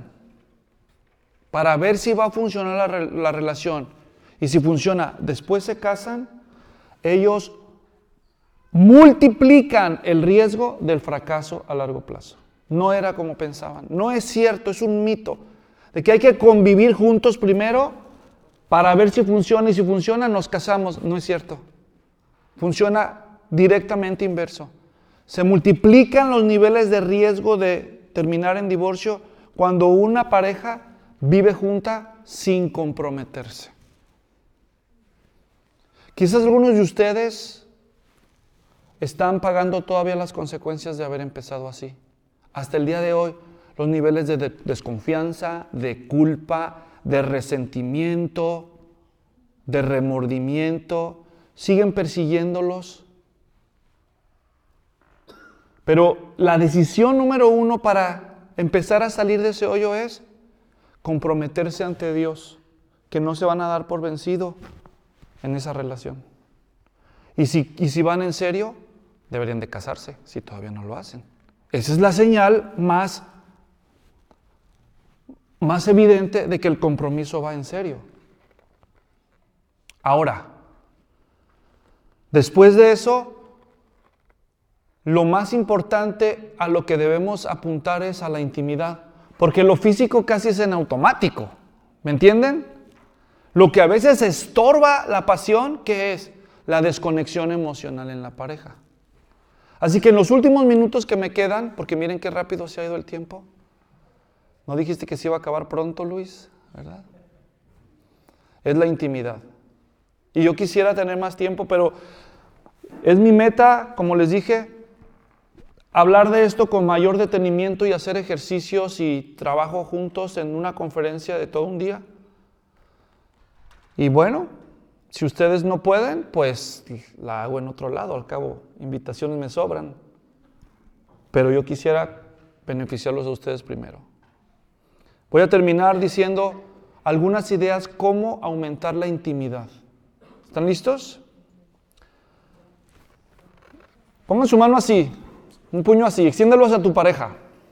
para ver si va a funcionar la, la relación y si funciona, después se casan, ellos multiplican el riesgo del fracaso a largo plazo. No era como pensaban. No es cierto, es un mito. De que hay que convivir juntos primero para ver si funciona, y si funciona nos casamos. No es cierto. Funciona directamente inverso. Se multiplican los niveles de riesgo de terminar en divorcio cuando una pareja vive junta sin comprometerse. Quizás algunos de ustedes están pagando todavía las consecuencias de haber empezado así. Hasta el día de hoy, los niveles de desconfianza, de culpa, de resentimiento, de remordimiento, siguen persiguiéndolos. Pero la decisión número uno para empezar a salir de ese hoyo es comprometerse ante Dios, que no se van a dar por vencido en esa relación. Y si, y si van en serio, deberían de casarse, si todavía no lo hacen. Esa es la señal más, más evidente de que el compromiso va en serio. Ahora, después de eso, lo más importante a lo que debemos apuntar es a la intimidad, porque lo físico casi es en automático, ¿me entienden? Lo que a veces estorba la pasión, ¿qué es? La desconexión emocional en la pareja. Así que en los últimos minutos que me quedan, porque miren qué rápido se ha ido el tiempo. ¿No dijiste que se iba a acabar pronto, Luis? ¿Verdad? Es la intimidad. Y yo quisiera tener más tiempo, pero es mi meta, como les dije, hablar de esto con mayor detenimiento y hacer ejercicios y trabajo juntos en una conferencia de todo un día. Y bueno, si ustedes no pueden, pues la hago en otro lado. Al cabo, invitaciones me sobran. Pero yo quisiera beneficiarlos a ustedes primero. Voy a terminar diciendo algunas ideas cómo aumentar la intimidad. ¿Están listos? Pongan su mano así, un puño así, extiéndelos a tu pareja.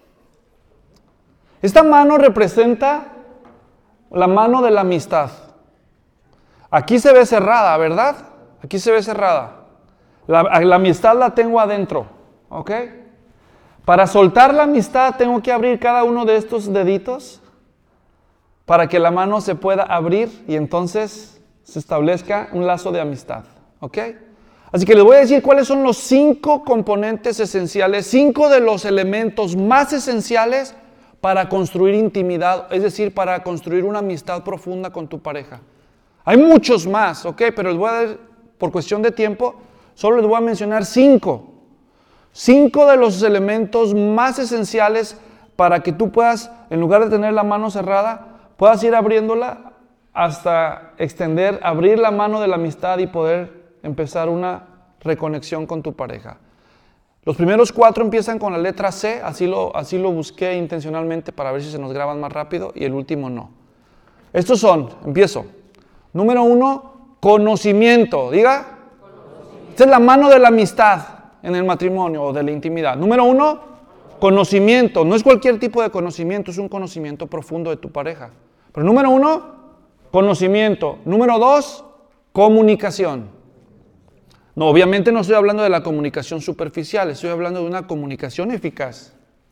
Esta mano representa la mano de la amistad. Aquí se ve cerrada, ¿verdad? Aquí se ve cerrada. La, la amistad la tengo adentro, ¿ok? Para soltar la amistad tengo que abrir cada uno de estos deditos para que la mano se pueda abrir y entonces se establezca un lazo de amistad, ¿ok? Así que les voy a decir cuáles son los cinco componentes esenciales, cinco de los elementos más esenciales para construir intimidad, es decir, para construir una amistad profunda con tu pareja. Hay muchos más, ¿ok? Pero les voy a dar, por cuestión de tiempo, solo les voy a mencionar cinco. Cinco de los elementos más esenciales para que tú puedas, en lugar de tener la mano cerrada, puedas ir abriéndola hasta extender, abrir la mano de la amistad y poder empezar una reconexión con tu pareja. Los primeros cuatro empiezan con la letra C, así lo, así lo busqué intencionalmente para ver si se nos graban más rápido, y el último no. Estos son, empiezo. Número uno, conocimiento. Diga. Conocimiento. Esta es la mano de la amistad en el matrimonio o de la intimidad. Número uno, conocimiento. No es cualquier tipo de conocimiento, es un conocimiento profundo de tu pareja. Pero número uno, conocimiento. Número dos, comunicación. No, obviamente no estoy hablando de la comunicación superficial, estoy hablando de una comunicación eficaz.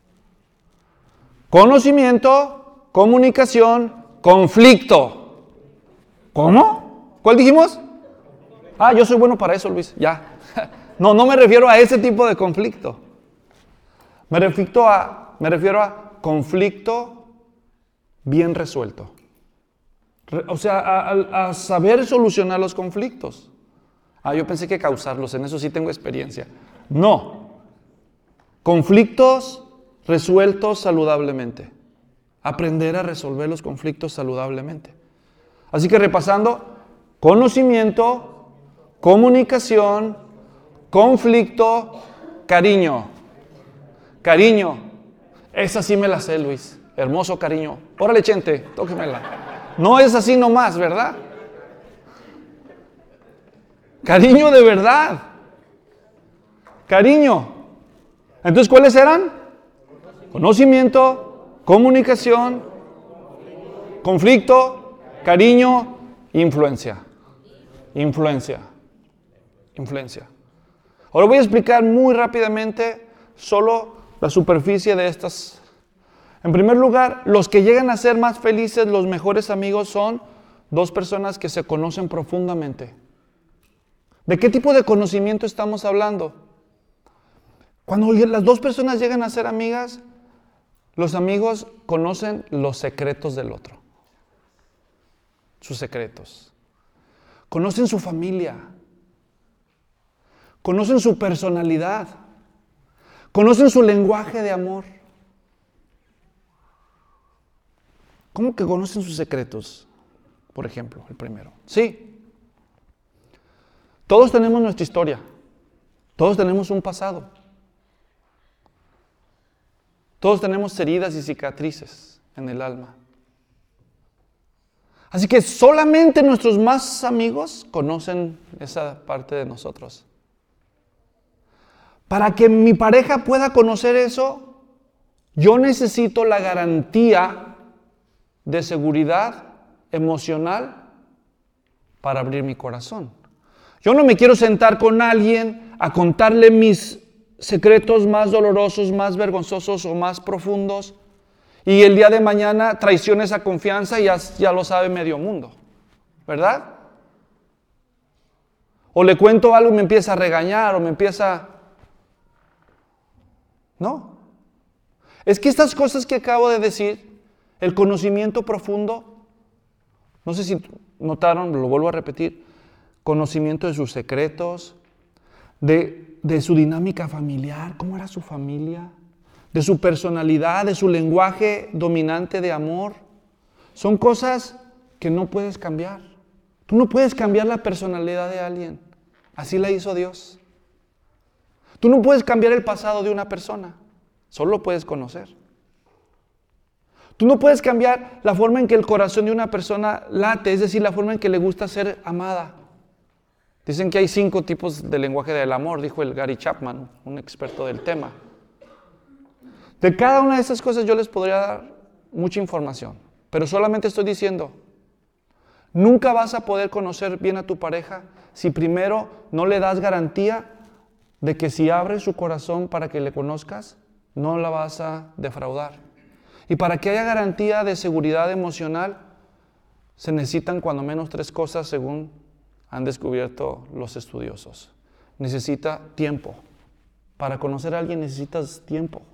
Conocimiento, comunicación, conflicto. ¿Cómo? ¿Cuál dijimos? Ah, yo soy bueno para eso, Luis, ya. No, no me refiero a ese tipo de conflicto. Me refiero a, me refiero a conflicto bien resuelto. O sea, a, a, a saber solucionar los conflictos. Ah, yo pensé que causarlos, en eso sí tengo experiencia. No. Conflictos resueltos saludablemente. Aprender a resolver los conflictos saludablemente. Así que repasando, conocimiento, comunicación, conflicto, cariño. Cariño. Esa sí me la sé, Luis. Hermoso cariño. Órale, Chente, tóquemela. No es así nomás, ¿verdad? Cariño de verdad. Cariño. Entonces, ¿cuáles eran? Conocimiento, comunicación, conflicto, cariño, influencia. Influencia. influencia. Ahora voy a explicar muy rápidamente solo la superficie de estas. En primer lugar, los que llegan a ser más felices, los mejores amigos, son dos personas que se conocen profundamente. ¿De qué tipo de conocimiento estamos hablando? Cuando las dos personas llegan a ser amigas, los amigos conocen los secretos del otro. Sus secretos. Conocen su familia. Conocen su personalidad. Conocen su lenguaje de amor. ¿Cómo que conocen sus secretos? Por ejemplo, el primero. Sí. Todos tenemos nuestra historia. Todos tenemos un pasado. Todos tenemos heridas y cicatrices en el alma. Así que solamente nuestros más amigos conocen esa parte de nosotros. Para que mi pareja pueda conocer eso, yo necesito la garantía de seguridad emocional para abrir mi corazón. Yo no me quiero sentar con alguien a contarle mis secretos más dolorosos, más vergonzosos o más profundos, y el día de mañana traiciona esa confianza y ya, ya lo sabe medio mundo, ¿verdad? O le cuento algo y me empieza a regañar o me empieza... No. Es que estas cosas que acabo de decir, el conocimiento profundo, no sé si notaron, lo vuelvo a repetir, conocimiento de sus secretos, de, de su dinámica familiar, cómo era su familia, de su personalidad, de su lenguaje dominante de amor. Son cosas que no puedes cambiar. Tú no puedes cambiar la personalidad de alguien. Así la hizo Dios. Tú no puedes cambiar el pasado de una persona. Solo lo puedes conocer. Tú no puedes cambiar la forma en que el corazón de una persona late, es decir, la forma en que le gusta ser amada. Dicen que hay cinco tipos de lenguaje del amor, dijo el Gary Chapman, un experto del tema. De cada una de esas cosas yo les podría dar mucha información, pero solamente estoy diciendo, nunca vas a poder conocer bien a tu pareja si primero no le das garantía de que si abres su corazón para que le conozcas, no la vas a defraudar. Y para que haya garantía de seguridad emocional, se necesitan cuando menos tres cosas según han descubierto los estudiosos. Necesita tiempo. Para conocer a alguien necesitas tiempo.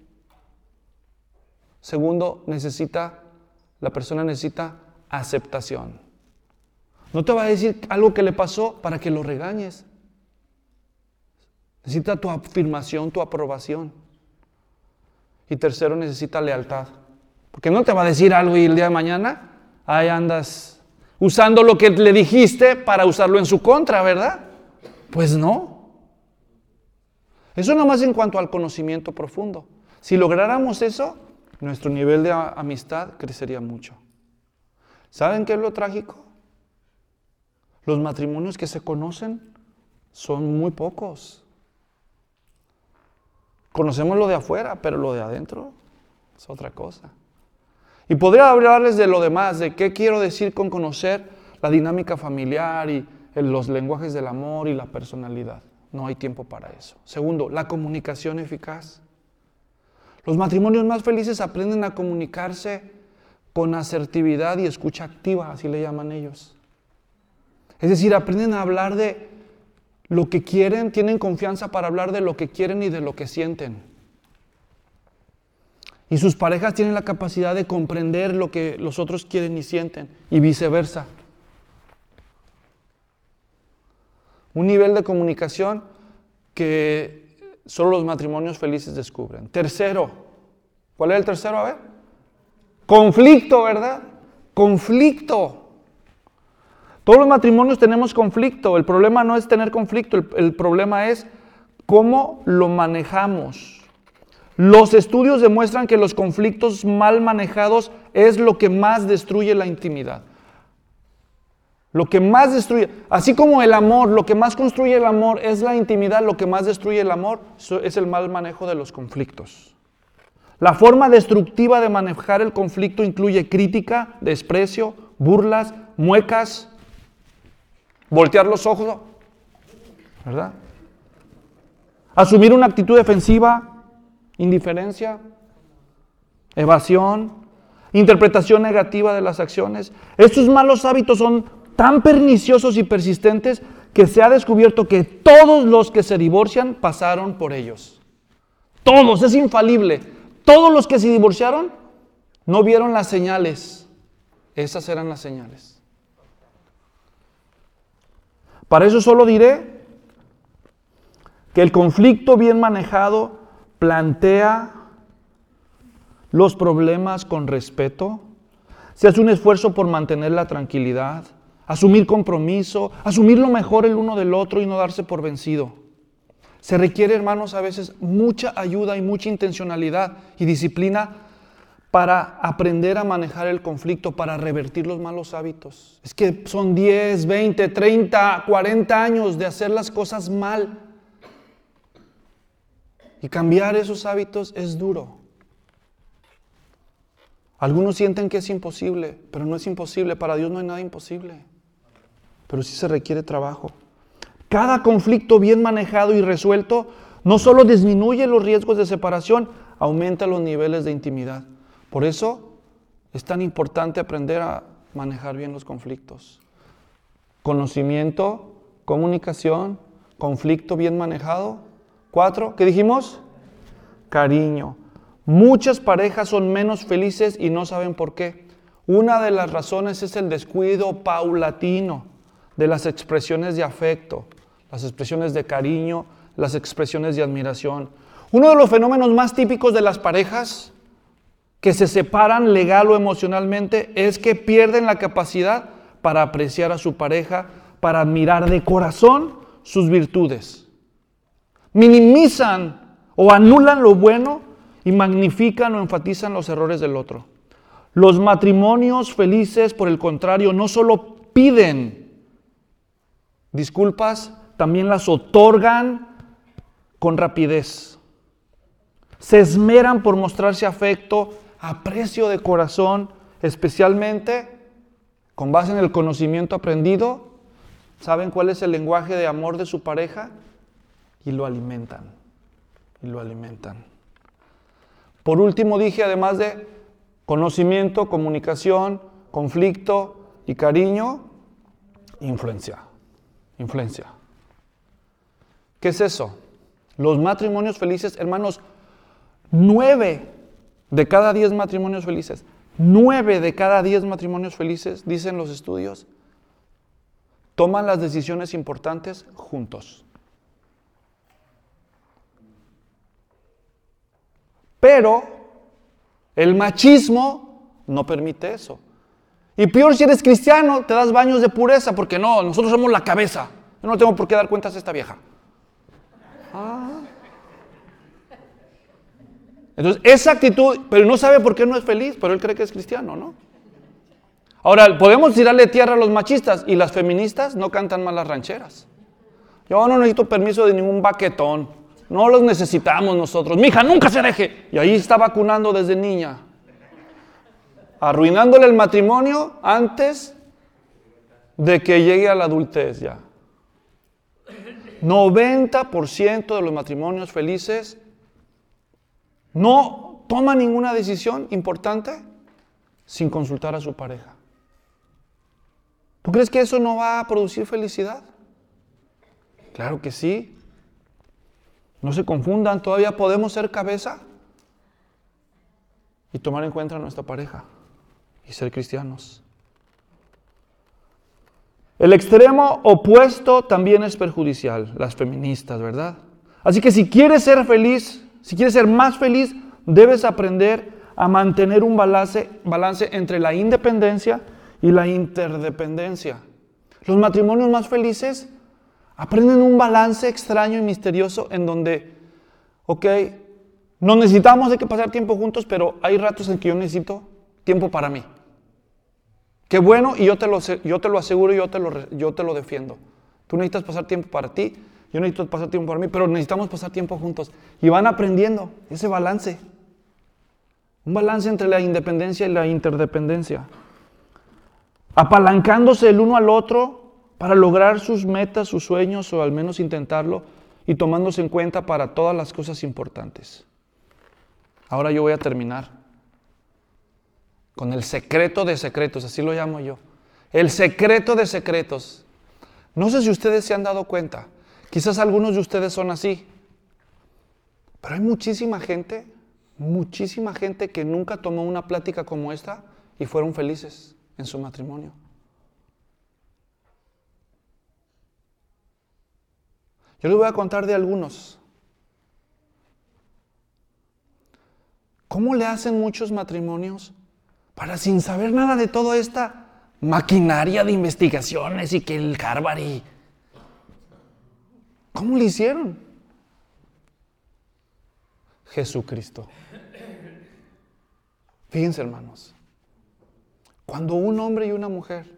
Segundo, necesita, la persona necesita aceptación. No te va a decir algo que le pasó para que lo regañes. Necesita tu afirmación, tu aprobación. Y tercero, necesita lealtad. Porque no te va a decir algo y el día de mañana, ahí andas usando lo que le dijiste para usarlo en su contra, ¿verdad? Pues no. Eso nomás en cuanto al conocimiento profundo. Si lográramos eso, nuestro nivel de amistad crecería mucho. ¿Saben qué es lo trágico? Los matrimonios que se conocen son muy pocos. Conocemos lo de afuera, pero lo de adentro es otra cosa. Y podría hablarles de lo demás, de qué quiero decir con conocer la dinámica familiar y los lenguajes del amor y la personalidad. No hay tiempo para eso. Segundo, la comunicación eficaz. Los matrimonios más felices aprenden a comunicarse con asertividad y escucha activa, así le llaman ellos. Es decir, aprenden a hablar de lo que quieren, tienen confianza para hablar de lo que quieren y de lo que sienten. Y sus parejas tienen la capacidad de comprender lo que los otros quieren y sienten, y viceversa. Un nivel de comunicación que solo los matrimonios felices descubren. Tercero, ¿cuál es el tercero? A ver. Conflicto, ¿verdad? Conflicto. Todos los matrimonios tenemos conflicto. El problema no es tener conflicto, el, el problema es cómo lo manejamos. Los estudios demuestran que los conflictos mal manejados es lo que más destruye la intimidad. Lo que más destruye, así como el amor, lo que más construye el amor es la intimidad, lo que más destruye el amor es el mal manejo de los conflictos. La forma destructiva de manejar el conflicto incluye crítica, desprecio, burlas, muecas, voltear los ojos, ¿verdad? Asumir una actitud defensiva, indiferencia, evasión, interpretación negativa de las acciones. Estos malos hábitos son tan perniciosos y persistentes que se ha descubierto que todos los que se divorcian pasaron por ellos. Todos, es infalible. Todos los que se divorciaron no vieron las señales. Esas eran las señales. Para eso solo diré que el conflicto bien manejado plantea los problemas con respeto, se hace un esfuerzo por mantener la tranquilidad, asumir compromiso, asumir lo mejor el uno del otro y no darse por vencido. Se requiere, hermanos, a veces mucha ayuda y mucha intencionalidad y disciplina para aprender a manejar el conflicto, para revertir los malos hábitos. Es que son diez, veinte, treinta, cuarenta años de hacer las cosas mal. Y cambiar esos hábitos es duro. Algunos sienten que es imposible, pero no es imposible. Para Dios no hay nada imposible. Pero sí se requiere trabajo. Cada conflicto bien manejado y resuelto no solo disminuye los riesgos de separación, aumenta los niveles de intimidad. Por eso es tan importante aprender a manejar bien los conflictos. Conocimiento, comunicación, conflicto bien manejado. Cuatro, ¿qué dijimos? Cariño. Muchas parejas son menos felices y no saben por qué. Una de las razones es el descuido paulatino de las expresiones de afecto, las expresiones de cariño, las expresiones de admiración. Uno de los fenómenos más típicos de las parejas que se separan legal o emocionalmente es que pierden la capacidad para apreciar a su pareja, para admirar de corazón sus virtudes. Minimizan o anulan lo bueno y magnifican o enfatizan los errores del otro. Los matrimonios felices, por el contrario, no solo piden disculpas, también las otorgan con rapidez. Se esmeran por mostrarse afecto, aprecio de corazón, especialmente con base en el conocimiento aprendido. ¿Saben cuál es el lenguaje de amor de su pareja? Y lo alimentan. Y lo alimentan. Por último dije, además de conocimiento, comunicación, conflicto y cariño, influencia. Influencia. ¿Qué es eso? Los matrimonios felices, hermanos, nueve de cada diez matrimonios felices, nueve de cada diez matrimonios felices, dicen los estudios, toman las decisiones importantes juntos. Pero el machismo no permite eso. Y peor si eres cristiano, te das baños de pureza, porque no, nosotros somos la cabeza. Yo no tengo por qué dar cuentas a esta vieja. Ah. Entonces, esa actitud, pero no sabe por qué no es feliz, pero él cree que es cristiano, ¿no? Ahora, podemos tirarle tierra a los machistas y las feministas no cantan mal las rancheras. Yo no necesito permiso de ningún baquetón. No los necesitamos nosotros. Mija, nunca se deje. Y ahí está vacunando desde niña. Arruinándole el matrimonio antes de que llegue a la adultez ya. noventa por ciento de los matrimonios felices no toman ninguna decisión importante sin consultar a su pareja. ¿Tú crees que eso no va a producir felicidad? Claro que sí. No se confundan, todavía podemos ser cabeza y tomar en cuenta a nuestra pareja y ser cristianos. El extremo opuesto también es perjudicial, las feministas, ¿verdad? Así que si quieres ser feliz, si quieres ser más feliz, debes aprender a mantener un balance, balance entre la independencia y la interdependencia. Los matrimonios más felices aprenden un balance extraño y misterioso en donde, ok, no necesitamos de que pasar tiempo juntos, pero hay ratos en que yo necesito tiempo para mí. Qué bueno, y yo te lo, yo te lo aseguro, yo te lo, yo te lo defiendo. Tú necesitas pasar tiempo para ti, yo necesito pasar tiempo para mí, pero necesitamos pasar tiempo juntos. Y van aprendiendo ese balance. Un balance entre la independencia y la interdependencia. Apalancándose el uno al otro para lograr sus metas, sus sueños, o al menos intentarlo, y tomándose en cuenta para todas las cosas importantes. Ahora yo voy a terminar con el secreto de secretos, así lo llamo yo. El secreto de secretos. No sé si ustedes se han dado cuenta, quizás algunos de ustedes son así, pero hay muchísima gente, muchísima gente que nunca tomó una plática como esta y fueron felices en su matrimonio. Yo les voy a contar de algunos. ¿Cómo le hacen muchos matrimonios para, sin saber nada de toda esta maquinaria de investigaciones y que el Harvard y... ¿Cómo le hicieron? Jesucristo. Fíjense, hermanos, cuando un hombre y una mujer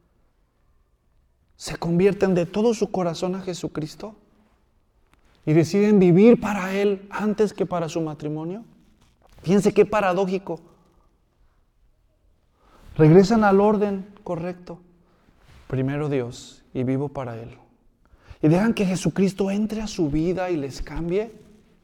se convierten de todo su corazón a Jesucristo y deciden vivir para Él antes que para su matrimonio, fíjense qué paradójico. Regresan al orden correcto. Primero Dios y vivo para Él. Y dejan que Jesucristo entre a su vida y les cambie.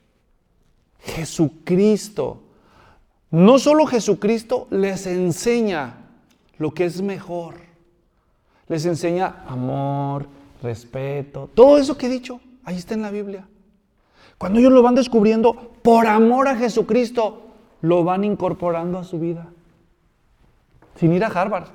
Jesucristo. No solo Jesucristo les enseña lo que es mejor. Les enseña amor, respeto, todo eso que he dicho, ahí está en la Biblia. Cuando ellos lo van descubriendo, por amor a Jesucristo, lo van incorporando a su vida. Sin ir a Harvard.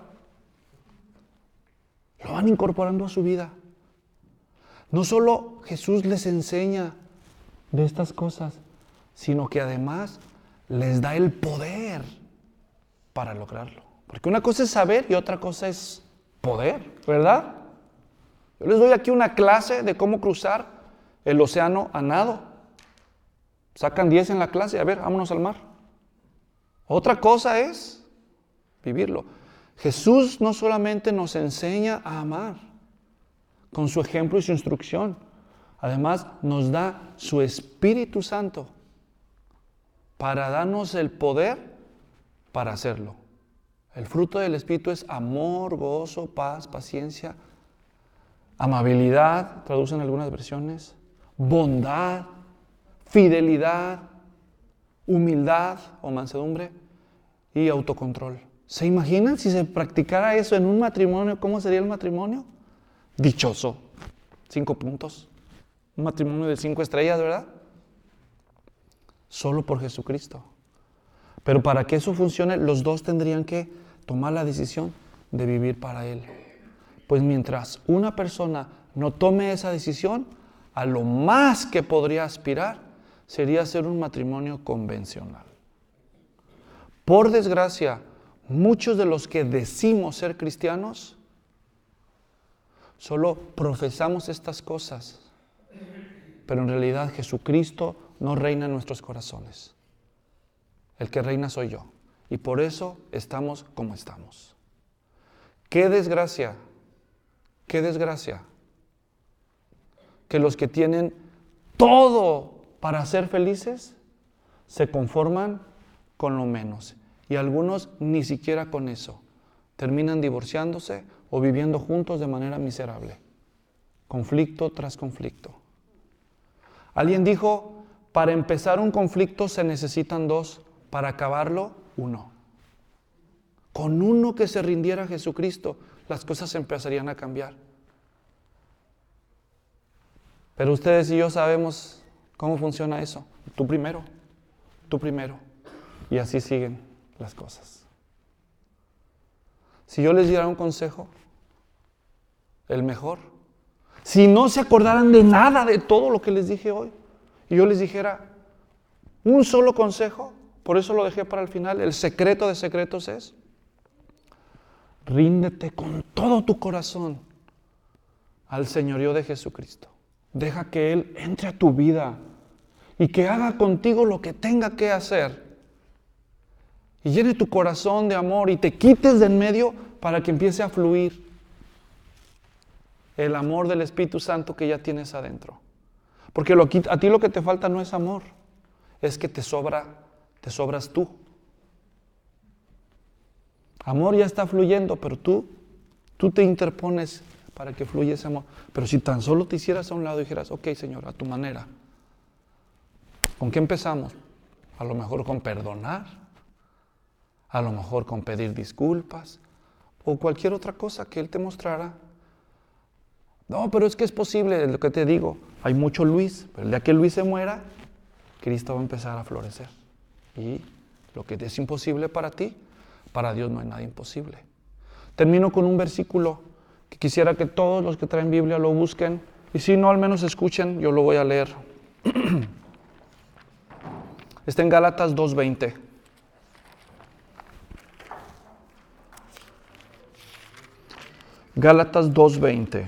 Lo van incorporando a su vida. No solo Jesús les enseña de estas cosas, sino que además les da el poder para lograrlo. Porque una cosa es saber y otra cosa es poder, ¿verdad? Yo les doy aquí una clase de cómo cruzar el océano a nado. Sacan diez en la clase, a ver, vámonos al mar. Otra cosa es vivirlo. Jesús no solamente nos enseña a amar con su ejemplo y su instrucción, además nos da su Espíritu Santo para darnos el poder para hacerlo. El fruto del Espíritu es amor, gozo, paz, paciencia, amabilidad, traducen algunas versiones, bondad, fidelidad, humildad o mansedumbre y autocontrol. ¿Se imaginan si se practicara eso en un matrimonio? ¿Cómo sería el matrimonio? Dichoso. Cinco puntos. Un matrimonio de cinco estrellas, ¿verdad? Solo por Jesucristo. Pero para que eso funcione, los dos tendrían que tomar la decisión de vivir para Él. Pues mientras una persona no tome esa decisión, a lo más que podría aspirar sería ser un matrimonio convencional. Por desgracia, muchos de los que decimos ser cristianos, solo profesamos estas cosas, pero en realidad Jesucristo no reina en nuestros corazones. El que reina soy yo. Y por eso estamos como estamos. ¡Qué desgracia! ¡Qué desgracia! Que los que tienen todo para ser felices se conforman con lo menos. Y algunos ni siquiera con eso. Terminan divorciándose o viviendo juntos de manera miserable. Conflicto tras conflicto. Alguien dijo, para empezar un conflicto se necesitan dos. Para acabarlo, uno. Con uno que se rindiera a Jesucristo, las cosas empezarían a cambiar. Pero ustedes y yo sabemos cómo funciona eso. Tú primero, tú primero. Y así siguen las cosas. Si yo les diera un consejo, el mejor, si no se acordaran de nada de todo lo que les dije hoy, y yo les dijera un solo consejo, por eso lo dejé para el final, el secreto de secretos es, ríndete con todo tu corazón al señorío de Jesucristo. Deja que Él entre a tu vida y que haga contigo lo que tenga que hacer. Y llene tu corazón de amor y te quites de en medio para que empiece a fluir el amor del Espíritu Santo que ya tienes adentro. Porque lo, a ti lo que te falta no es amor, es que te sobra Te sobras tú. Amor ya está fluyendo, pero tú, tú te interpones para que fluya ese amor. Pero si tan solo te hicieras a un lado y dijeras, ok, Señor, a tu manera. ¿Con qué empezamos? A lo mejor con perdonar, a lo mejor con pedir disculpas, o cualquier otra cosa que Él te mostrara. No, pero es que es posible, lo que te digo, hay mucho Luis, pero el día que Luis se muera, Cristo va a empezar a florecer. Y lo que es imposible para ti, para Dios no hay nada imposible. Termino con un versículo que quisiera que todos los que traen Biblia lo busquen, y si no, al menos escuchen, yo lo voy a leer. Está en Gálatas dos veinte. Gálatas dos veinte.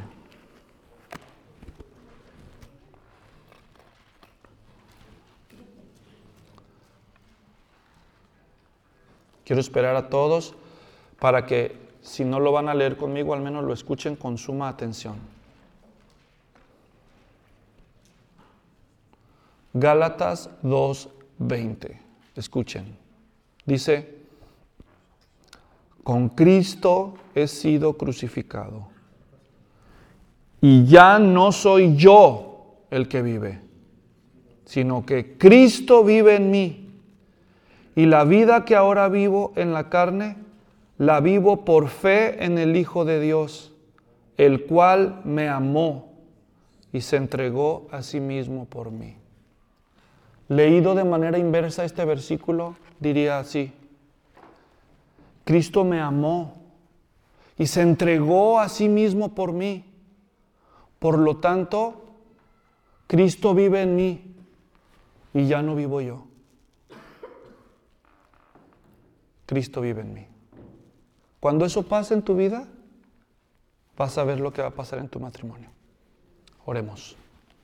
Quiero esperar a todos para que, si no lo van a leer conmigo, al menos lo escuchen con suma atención. Gálatas dos veinte. Escuchen. Dice, con Cristo he sido crucificado. Y ya no soy yo el que vive, sino que Cristo vive en mí. Y la vida que ahora vivo en la carne, la vivo por fe en el Hijo de Dios, el cual me amó y se entregó a sí mismo por mí. Leído de manera inversa este versículo, diría así: Cristo me amó y se entregó a sí mismo por mí. Por lo tanto, Cristo vive en mí y ya no vivo yo. Cristo vive en mí. Cuando eso pase en tu vida, vas a ver lo que va a pasar en tu matrimonio. Oremos.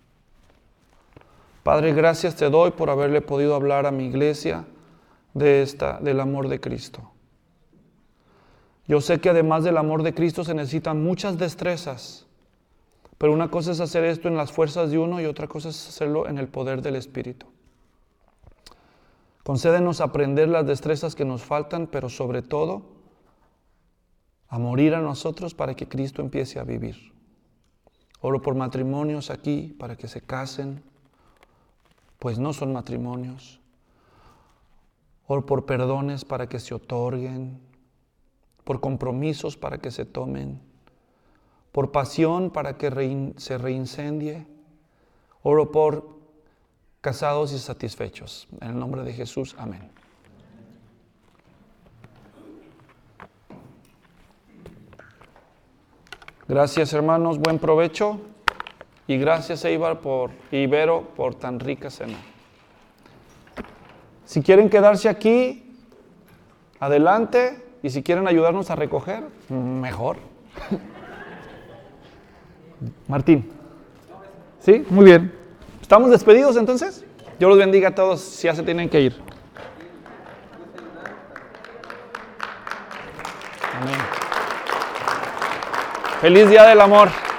Padre, gracias te doy por haberle podido hablar a mi iglesia de esta, del amor de Cristo. Yo sé que además del amor de Cristo se necesitan muchas destrezas, pero una cosa es hacer esto en las fuerzas de uno y otra cosa es hacerlo en el poder del Espíritu. Concédenos aprender las destrezas que nos faltan, pero sobre todo, a morir a nosotros para que Cristo empiece a vivir. Oro por matrimonios aquí, para que se casen, pues no son matrimonios. Oro por perdones para que se otorguen, por compromisos para que se tomen, por pasión para que rein, se reincendie. Oro por casados y satisfechos. En el nombre de Jesús, amén. Gracias, hermanos, buen provecho. Y gracias, Eibar por, Ibero, por tan rica cena. Si quieren quedarse aquí, adelante. Y si quieren ayudarnos a recoger, mejor. Martín. ¿Sí? Muy bien. ¿Estamos despedidos entonces? Dios los bendiga a todos si ya se tienen que ir. Amén. Feliz Día del Amor.